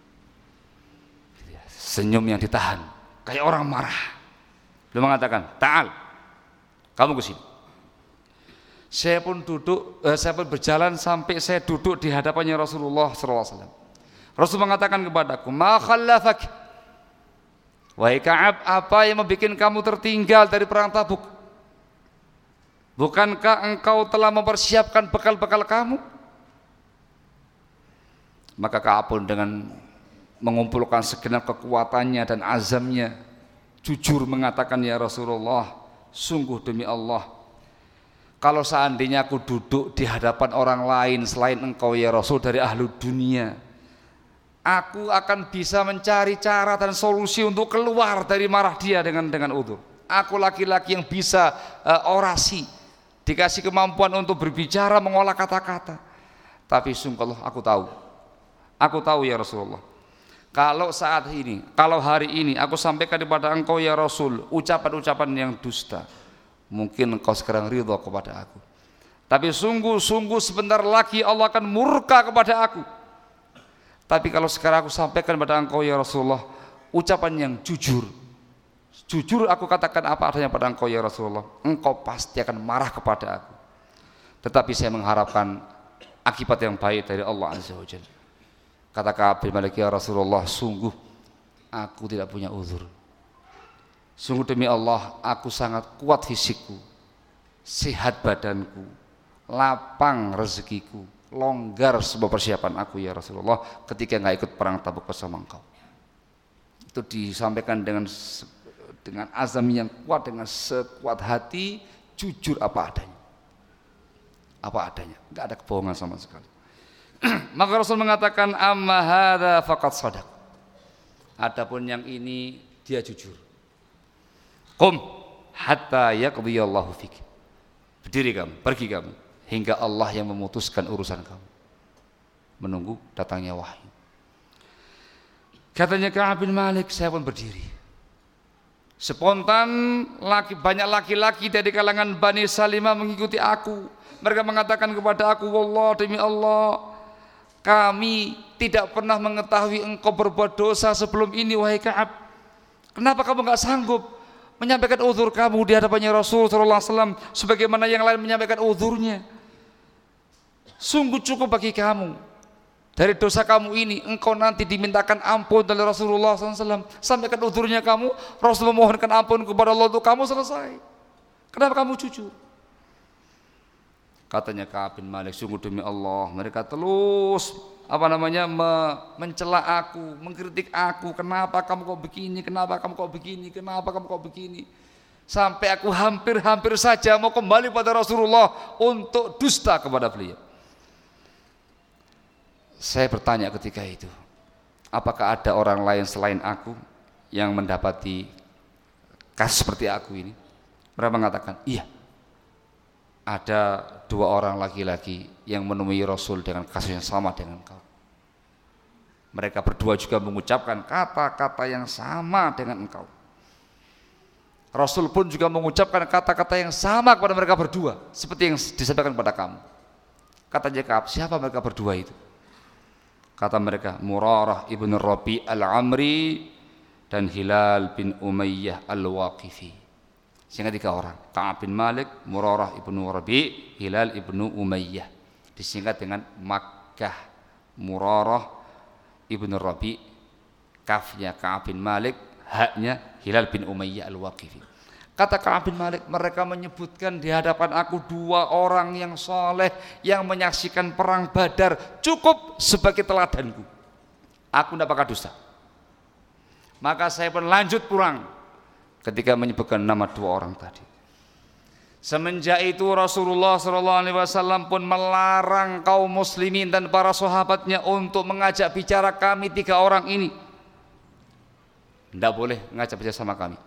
[SPEAKER 1] Senyum yang ditahan, kayak orang marah. Beliau mengatakan, "Ta'al, kamu ke sini." Saya pun berjalan sampai saya duduk di hadapannya Rasulullah sallallahu alaihi wasallam. Rasul mengatakan kepadaku, "Ma khallafak?" Wahai Ka'ab, apa yang membuat kamu tertinggal dari perang Tabuk? Bukankah engkau telah mempersiapkan bekal-bekal kamu? Maka Ka'ab pun dengan mengumpulkan segenap kekuatannya dan azamnya jujur mengatakan, ya Rasulullah, sungguh demi Allah, kalau seandainya aku duduk di hadapan orang lain selain engkau ya Rasul dari ahlu dunia, aku akan bisa mencari cara dan solusi untuk keluar dari marah dia dengan udzur. Aku laki-laki yang bisa orasi, dikasih kemampuan untuk berbicara, mengolah kata-kata. Tapi sungguh Allah, aku tahu ya Rasulullah, kalau saat ini, kalau hari ini aku sampaikan kepada engkau ya Rasul ucapan-ucapan yang dusta, mungkin engkau sekarang ridha kepada aku, tapi sungguh-sungguh sebentar lagi Allah akan murka kepada aku. Tapi kalau sekarang aku sampaikan kepada engkau ya Rasulullah ucapan yang jujur, jujur aku katakan apa adanya pada engkau ya Rasulullah, engkau pasti akan marah kepada aku. Tetapi saya mengharapkan akibat yang baik dari Allah Azza wa Jalla. Kata Ka'ab bin Malik, ya Rasulullah, sungguh aku tidak punya uzur. Sungguh demi Allah, aku sangat kuat fisikku, sehat badanku, lapang rezekiku, longgar semua persiapan aku ya Rasulullah ketika nggak ikut perang Tabuk bersama engkau. Itu disampaikan dengan azam yang kuat, dengan sekuat hati, jujur apa adanya, nggak ada kebohongan sama sekali. Maka Rasul mengatakan, amma hadza faqad shadaq. Adapun yang ini dia jujur. Qum hatta yaqdiyallahu fik. Berdiri kamu, pergi kamu hingga Allah yang memutuskan urusan kamu. Menunggu datangnya wahyu. Katanya Ka'ab bin Malik, saya pun berdiri. Spontan banyak laki-laki dari kalangan Bani Salimah mengikuti aku. Mereka mengatakan kepada aku, wallah demi Allah, kami tidak pernah mengetahui engkau berbuat dosa sebelum ini wahai Ka'ab. Kenapa kamu enggak sanggup menyampaikan uzur kamu di hadapannya Rasul sallallahu alaihi wasallam sebagaimana yang lain menyampaikan uzurnya? Sungguh cukup bagi kamu dari dosa kamu ini, engkau nanti dimintakan ampun oleh Rasulullah SAW. Sampaikan uzurnya kamu, Rasul memohonkan ampun kepada Allah untuk kamu, selesai. Kenapa kamu jujur? Katanya Ka'ab bin Malik, sungguh demi Allah, mereka terus mencela aku, mengkritik aku, kenapa kamu kok begini, kenapa kamu kok begini, kenapa kamu kok begini. Sampai aku hampir saja mau kembali pada Rasulullah untuk dusta kepada beliau. Saya bertanya ketika itu, apakah ada orang lain selain aku yang mendapati kasus seperti aku ini? Mereka mengatakan, iya, ada 2 orang laki-laki yang menemui Rasul dengan kasus yang sama dengan kau. Mereka berdua juga mengucapkan kata-kata yang sama dengan engkau. Rasul pun juga mengucapkan kata-kata yang sama kepada mereka berdua, seperti yang disampaikan kepada kamu. Katanya Ka'ab, siapa mereka berdua itu? Kata mereka, Murarah ibn Rabi al-Amri dan Hilal bin Umayyah al-Waqifi. Sehingga 3 orang, Ka'ab bin Malik, Murarah ibn Rabi, Hilal ibn Umayyah. Disingkat dengan Makkah. Murarah ibn Rabi, kafnya Ka'ab bin Malik, haknya Hilal bin Umayyah al-Waqifi. Kata Ka'ab bin Malik, mereka menyebutkan di hadapan aku 2 orang yang soleh yang menyaksikan perang Badar, cukup sebagai teladanku. Aku tidak bakal dusta. Maka saya pun lanjut pulang ketika menyebutkan nama 2 orang tadi. Semenjak itu Rasulullah SAW pun melarang kaum muslimin dan para sahabatnya untuk mengajak bicara kami 3 orang ini. Tidak boleh mengajak bicara sama kami.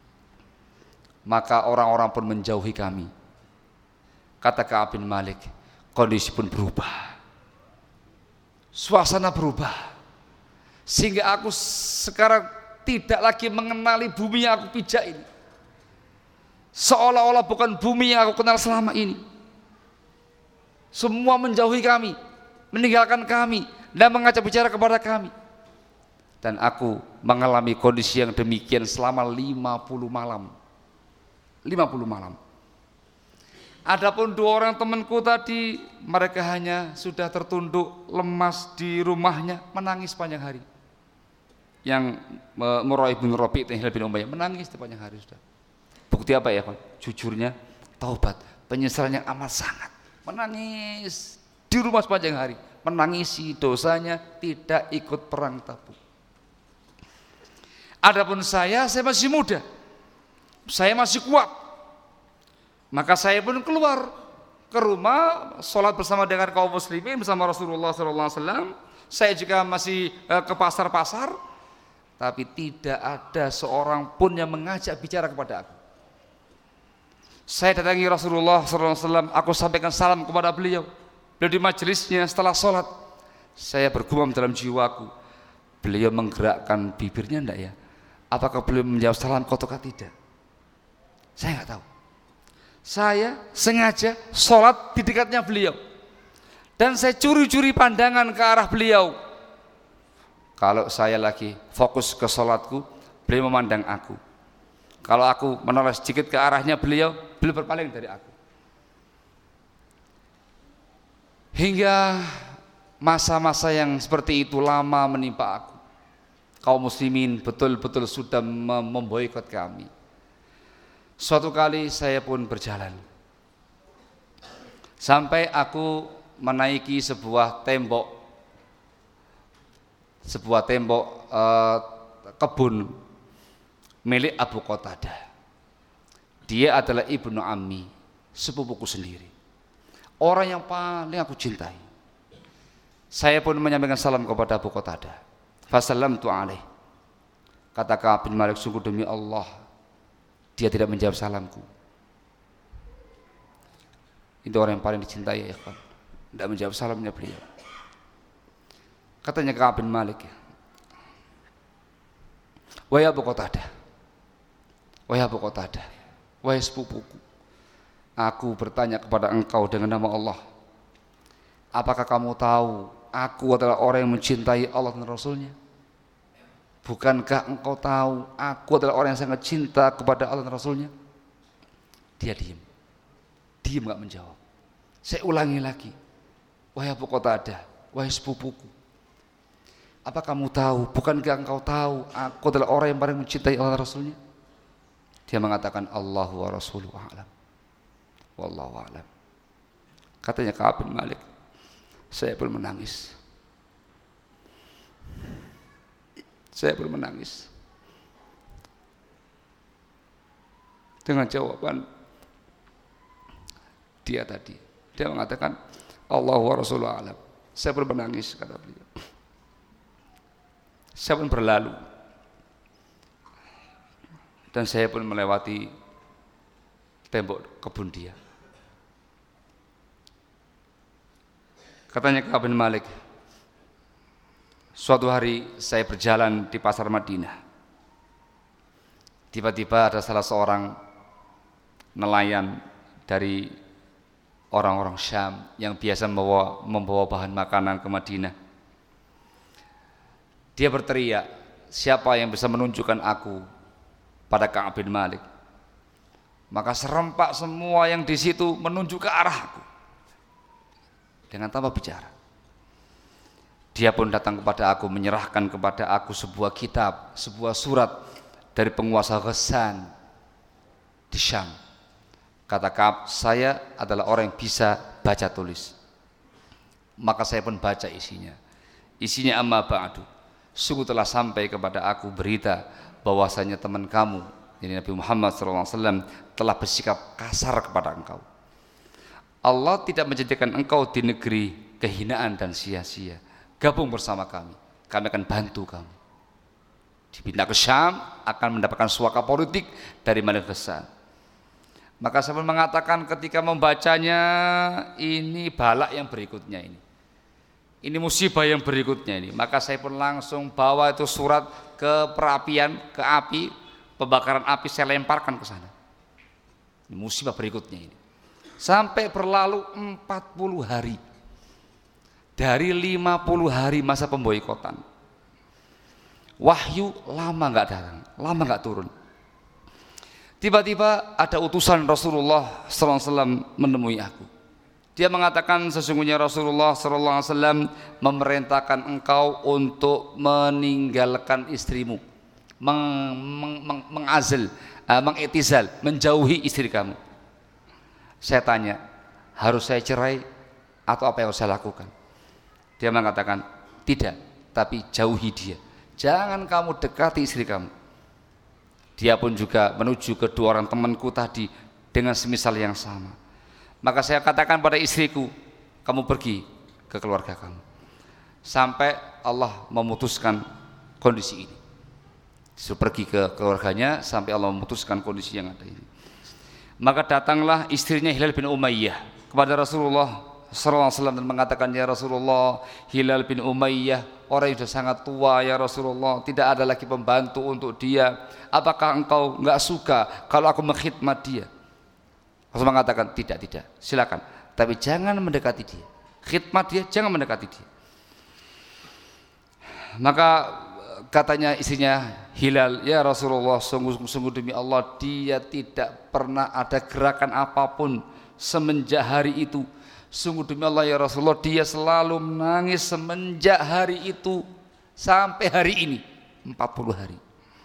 [SPEAKER 1] Maka orang-orang pun menjauhi kami. Kata Ka'ab bin Malik, kondisi pun berubah, suasana berubah, sehingga aku sekarang tidak lagi mengenali bumi yang aku pijak ini. Seolah-olah bukan bumi yang aku kenal selama ini. Semua menjauhi kami, meninggalkan kami, dan mengajak bicara kepada kami. Dan aku mengalami kondisi yang demikian selama 50 malam. 50 malam. Adapun 2 orang temanku tadi, mereka hanya sudah tertunduk lemas di rumahnya, menangis sepanjang hari. Yang Murarah bin Rabi' dan Hilal bin Umayyah menangis sepanjang hari sudah. Bukti apa ya, jujurnya taubat, penyesalan yang amat sangat. Menangis di rumah sepanjang hari, menangisi dosanya tidak ikut perang Tabuk. Adapun saya masih muda, saya masih kuat. Maka saya pun keluar ke rumah, sholat bersama dengan kaum muslimin bersama Rasulullah SAW. Saya juga masih ke pasar-pasar, tapi tidak ada seorang pun yang mengajak bicara kepada aku. Saya datangi Rasulullah SAW, aku sampaikan salam kepada beliau. Beliau di majelisnya setelah sholat. Saya bergumam dalam jiwaku, beliau menggerakkan bibirnya enggak ya? Apakah beliau menjawab salamku ataukah tidak? Saya nggak tahu. Saya sengaja sholat di dekatnya beliau dan saya curi-curi pandangan ke arah beliau. Kalau saya lagi fokus ke sholatku, beliau memandang aku. Kalau aku menoleh sedikit ke arahnya beliau berpaling dari aku. Hingga masa-masa yang seperti itu lama menimpa aku. Kaum muslimin betul-betul sudah memboikot kami. Suatu kali saya pun berjalan sampai aku menaiki sebuah tembok kebun milik Abu Qatadah. Dia adalah ibnu ammi, sepupuku sendiri, orang yang paling aku cintai. Saya pun menyampaikan salam kepada Abu Qatadah. Fasallamtu alaih. Kata Ka'ab bin Malik, sungguh demi Allah dia tidak menjawab salamku. Itu orang yang paling dicintai ya kan, tidak menjawab salamnya beliau. Katanya Ka'ab bin Malik, wahai Abu Qatadah, wahai Abu Qatadah, wahai sepupuku, aku bertanya kepada engkau dengan nama Allah, apakah kamu tahu aku adalah orang yang mencintai Allah dan Rasulnya? Bukankah engkau tahu aku adalah orang yang sangat cinta kepada Allah dan Rasulnya? Dia diam gak menjawab. Saya ulangi lagi, wahai Abu Qatadah, wahai sepupuku, apa kamu tahu, bukankah engkau tahu aku adalah orang yang paling mencintai Allah dan Rasulnya? Dia mengatakan Allahu wa rasuluhu a'lam, wallahu a'lam. Katanya Ka'ab bin Malik, saya pun menangis. Saya pun menangis dengan jawaban dia tadi. Dia mengatakan Allahu wa rasuluhu a'lam. Saya pun menangis, kata beliau. Saya pun berlalu dan saya pun melewati tembok kebun dia. Katanya Ka'ab bin Malik, suatu hari saya berjalan di pasar Madinah. Tiba-tiba ada salah seorang nelayan dari orang-orang Syam yang biasa membawa bahan makanan ke Madinah. Dia berteriak, siapa yang bisa menunjukkan aku pada Ka'ab bin Malik? Maka serempak semua yang di situ menunjuk ke arahku dengan tanpa bicara. Dia pun datang kepada aku, menyerahkan kepada aku sebuah kitab, sebuah surat dari penguasa Ghassan di Syam. Kata Ka'ab, saya adalah orang yang bisa baca tulis. Maka saya pun baca isinya. Isinya, amma ba'du, sungguh telah sampai kepada aku berita bahwasanya teman kamu, jadi Nabi Muhammad SAW, telah bersikap kasar kepada engkau. Allah tidak menjadikan engkau di negeri kehinaan dan sia-sia. Gabung bersama kami akan bantu kamu. Dipindah ke Syam, akan mendapatkan suaka politik dari Malik Ghassan. Maka saya pun mengatakan ketika membacanya, ini balak yang berikutnya ini musibah yang berikutnya ini. Maka saya pun langsung bawa itu surat ke perapian, ke api, pembakaran api, saya lemparkan ke sana. Ini musibah berikutnya ini. Sampai berlalu 40 hari. Dari 50 hari masa pemboikotan, wahyu lama nggak datang, lama nggak turun. Tiba-tiba ada utusan Rasulullah SAW menemui aku. Dia mengatakan sesungguhnya Rasulullah SAW memerintahkan engkau untuk meninggalkan istrimu, mengitizal, menjauhi istri kamu. Saya tanya, harus saya cerai atau apa yang harus saya lakukan? Dia mengatakan, tidak, tapi jauhi dia. Jangan kamu dekati istri kamu. Dia pun juga menuju kedua orang temanku tadi dengan semisal yang sama. Maka saya katakan pada istriku, kamu pergi ke keluarga kamu. Sampai Allah memutuskan kondisi ini. Disuruh pergi ke keluarganya sampai Allah memutuskan kondisi yang ada ini. Maka datanglah istrinya Hilal bin Umayyah kepada Rasulullah SAW dan mengatakan, ya Rasulullah, Hilal bin Umayyah orang yang sudah sangat tua ya Rasulullah, tidak ada lagi pembantu untuk dia. Apakah engkau enggak suka kalau aku mengkhidmat dia? Rasul mengatakan, tidak, silakan, tapi jangan mendekati dia. Khidmat dia, jangan mendekati dia. Maka katanya istrinya Hilal, ya Rasulullah, sungguh demi Allah, dia tidak pernah ada gerakan apapun semenjak hari itu. Sungguh demi Allah ya Rasulullah, dia selalu menangis semenjak hari itu sampai hari ini, 40 hari.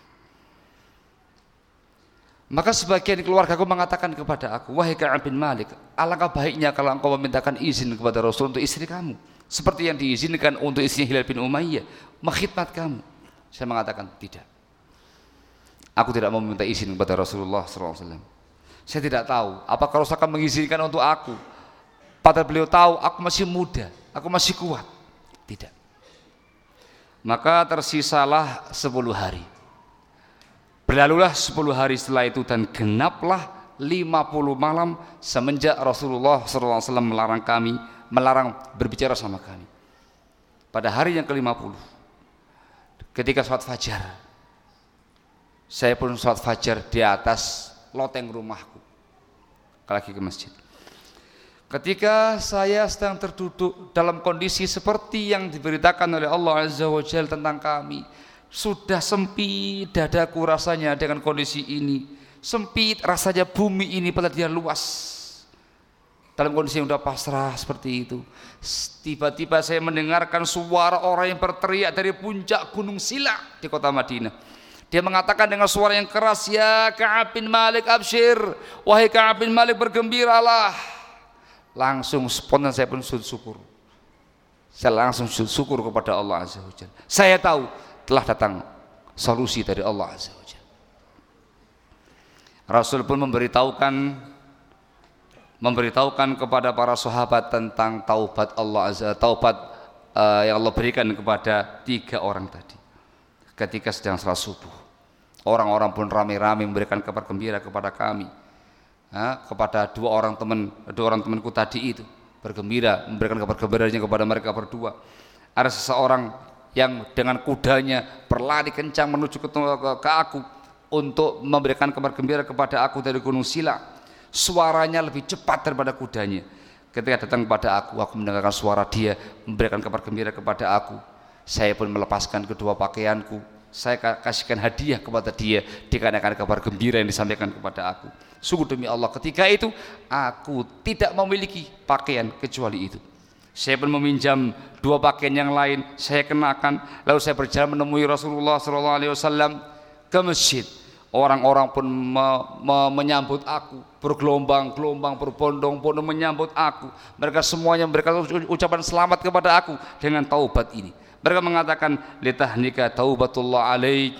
[SPEAKER 1] Maka sebagian keluargaku mengatakan kepada aku, wahai Ka'ab bin Malik, alangkah baiknya kalau engkau memintakan izin kepada Rasul untuk istri kamu, seperti yang diizinkan untuk istrinya Hilal bin Umayyah mengkhidmat kamu. Saya mengatakan tidak. Aku tidak mau meminta izin kepada Rasulullah SAW. Saya tidak tahu apakah Rasul akan mengizinkan untuk aku. Padahal beliau tahu aku masih muda, aku masih kuat. Tidak. Maka tersisalah 10 hari. Berlalulah 10 hari setelah itu dan genaplah 50 malam semenjak Rasulullah SAW melarang berbicara sama kami. Pada hari yang ke-50, ketika sholat fajar, saya pun sholat fajar di atas loteng rumahku, lagi ke masjid. Ketika saya sedang terduduk dalam kondisi seperti yang diberitakan oleh Allah Azza wa Jalla tentang kami, sudah sempit dadaku rasanya dengan kondisi ini, sempit rasanya bumi ini padahal dia luas. Dalam kondisi yang sudah pasrah seperti itu, tiba-tiba saya mendengarkan suara orang yang berteriak dari puncak Gunung Sila di kota Madinah. Dia mengatakan dengan suara yang keras, ya Ka'ab bin Malik absyir, wahai Ka'ab bin Malik bergembiralah. Langsung spontan saya pun sujud syukur. Saya langsung sujud syukur kepada Allah Azza wa Jalla. Saya tahu telah datang solusi dari Allah Azza wa Jalla. Rasul pun memberitahukan kepada para sahabat tentang taubat Allah Azza, taubat yang Allah berikan kepada 3 orang tadi. Ketika sedang salat subuh, orang-orang pun ramai-ramai memberikan kabar gembira kepada kami, kepada dua orang temanku tadi itu, bergembira memberikan kabar gembiranya kepada mereka berdua. Ada seseorang yang dengan kudanya berlari kencang menuju ke aku untuk memberikan kabar gembira kepada aku dari Gunung Sila. Suaranya lebih cepat daripada kudanya. Ketika datang kepada aku mendengarkan suara dia memberikan kabar gembira kepada aku. Saya pun melepaskan kedua pakaianku, saya kasihkan hadiah kepada dia dikarenakan kabar gembira yang disampaikan kepada aku. Sungguh demi Allah, ketika itu aku tidak memiliki pakaian kecuali itu. Saya pun meminjam 2 pakaian yang lain, saya kenakan, lalu saya berjalan menemui Rasulullah SAW ke masjid. Orang-orang pun menyambut aku, bergelombang-gelombang, berbondong-bondong menyambut aku. Mereka semuanya memberikan ucapan selamat kepada aku dengan taubat ini. Mereka mengatakan, litahnika taubatullah alaik.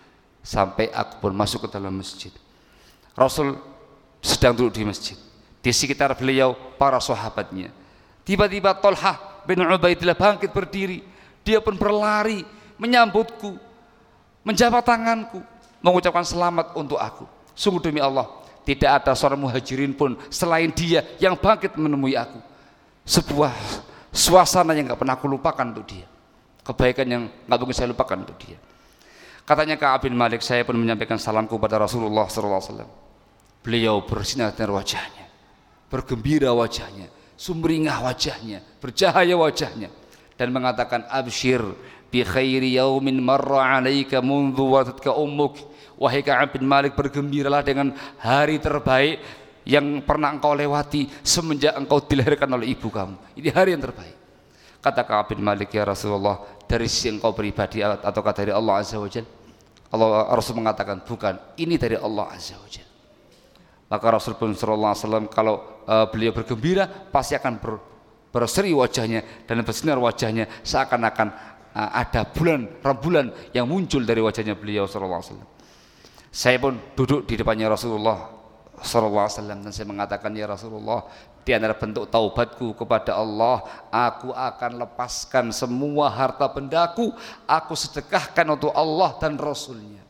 [SPEAKER 1] Sampai aku pun masuk ke dalam masjid. Rasul sedang duduk di masjid, di sekitar beliau para sahabatnya. Tiba-tiba Thalhah bin Ubaidillah bangkit berdiri. Dia pun berlari menyambutku, menjabat tanganku, mengucapkan selamat untuk aku. Sungguh demi Allah, tidak ada seorang muhajirin pun selain dia yang bangkit menemui aku. Sebuah suasana yang gak pernah aku lupakan untuk dia, kebaikan yang gak mungkin saya lupakan untuk dia. Katanya Ka'ab bin Malik, saya pun menyampaikan salamku kepada Rasulullah SAW. Beliau bersinar dengan wajahnya, bergembira wajahnya, sumringah wajahnya, bercahaya wajahnya, dan mengatakan, absyir bi khairi yaumin marra alaika mundhu waladatka ummuk. Wahai Ka'ab bin Malik, bergembiralah dengan hari terbaik yang pernah engkau lewati semenjak engkau dilahirkan oleh ibu kamu. Ini hari yang terbaik. Kata Ka'ab bin Malik, ya Rasulullah, dari sisi engkau pribadi ataukah dari Allah Azza wa Jalla? Rasul mengatakan, bukan, ini dari Allah Azza wa Jalla. Maka Rasul pun sallallahu alaihi wasallam kalau beliau bergembira pasti akan berseri wajahnya dan bersinar wajahnya, seakan-akan ada rembulan yang muncul dari wajahnya beliau sallallahu alaihi wasallam. Saya pun duduk di depannya Rasulullah sallallahu alaihi wasallam dan saya mengatakan, ya Rasulullah, di antara bentuk taubatku kepada Allah, aku akan lepaskan semua harta bendaku, aku sedekahkan untuk Allah dan Rasulnya.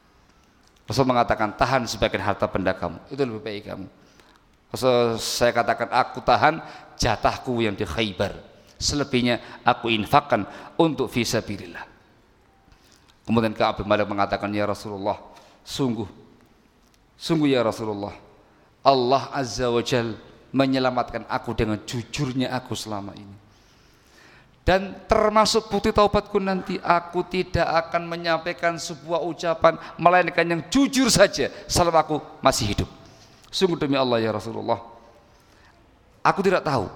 [SPEAKER 1] Rasul mengatakan, tahan sebagian harta benda kamu, itu lebih baik kamu. Rasul, saya katakan, aku tahan jatahku yang di Khaybar, selebihnya aku infakkan untuk fisabilillah. Kemudian Ka'ab bin Malik mengatakan, ya Rasulullah, sungguh ya Rasulullah, Allah Azza wa Jal menyelamatkan aku dengan jujurnya aku selama ini. Dan termasuk bukti taubatku nanti, aku tidak akan menyampaikan sebuah ucapan melainkan yang jujur saja selama aku masih hidup. Sungguh demi Allah ya Rasulullah, aku tidak tahu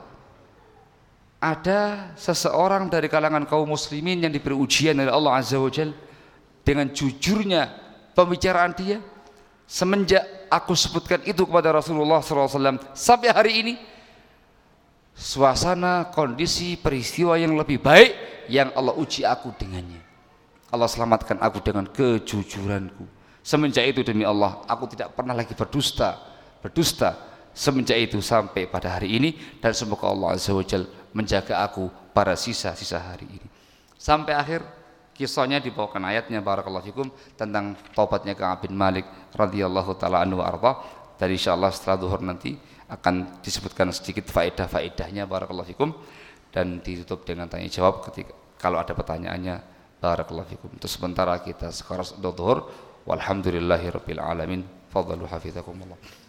[SPEAKER 1] ada seseorang dari kalangan kaum muslimin yang diberi ujian oleh Allah Azza wa Jal dengan jujurnya pembicaraan dia. Semenjak aku sebutkan itu kepada Rasulullah SAW sampai hari ini, suasana, kondisi, peristiwa yang lebih baik yang Allah uji aku dengannya. Allah selamatkan aku dengan kejujuranku. Semenjak itu demi Allah, aku tidak pernah lagi berdusta semenjak itu sampai pada hari ini, dan semoga Allah Azza wa Jalla menjaga aku pada sisa-sisa hari ini. Sampai akhir kisahnya dibawakan ayatnya barakallahu fikum tentang taubatnya Ka'ab bin Malik radhiyallahu taala anhu arda. Dan insyaallah setelah zuhur nanti akan disebutkan sedikit faedah-faedahnya barakallahu fikum, dan ditutup dengan tanya jawab ketika kalau ada pertanyaannya barakallahu fikum. Untuk sementara kita sekarang zuhur, walhamdulillahirabbil alamin. Fadhalu hafizakumullah.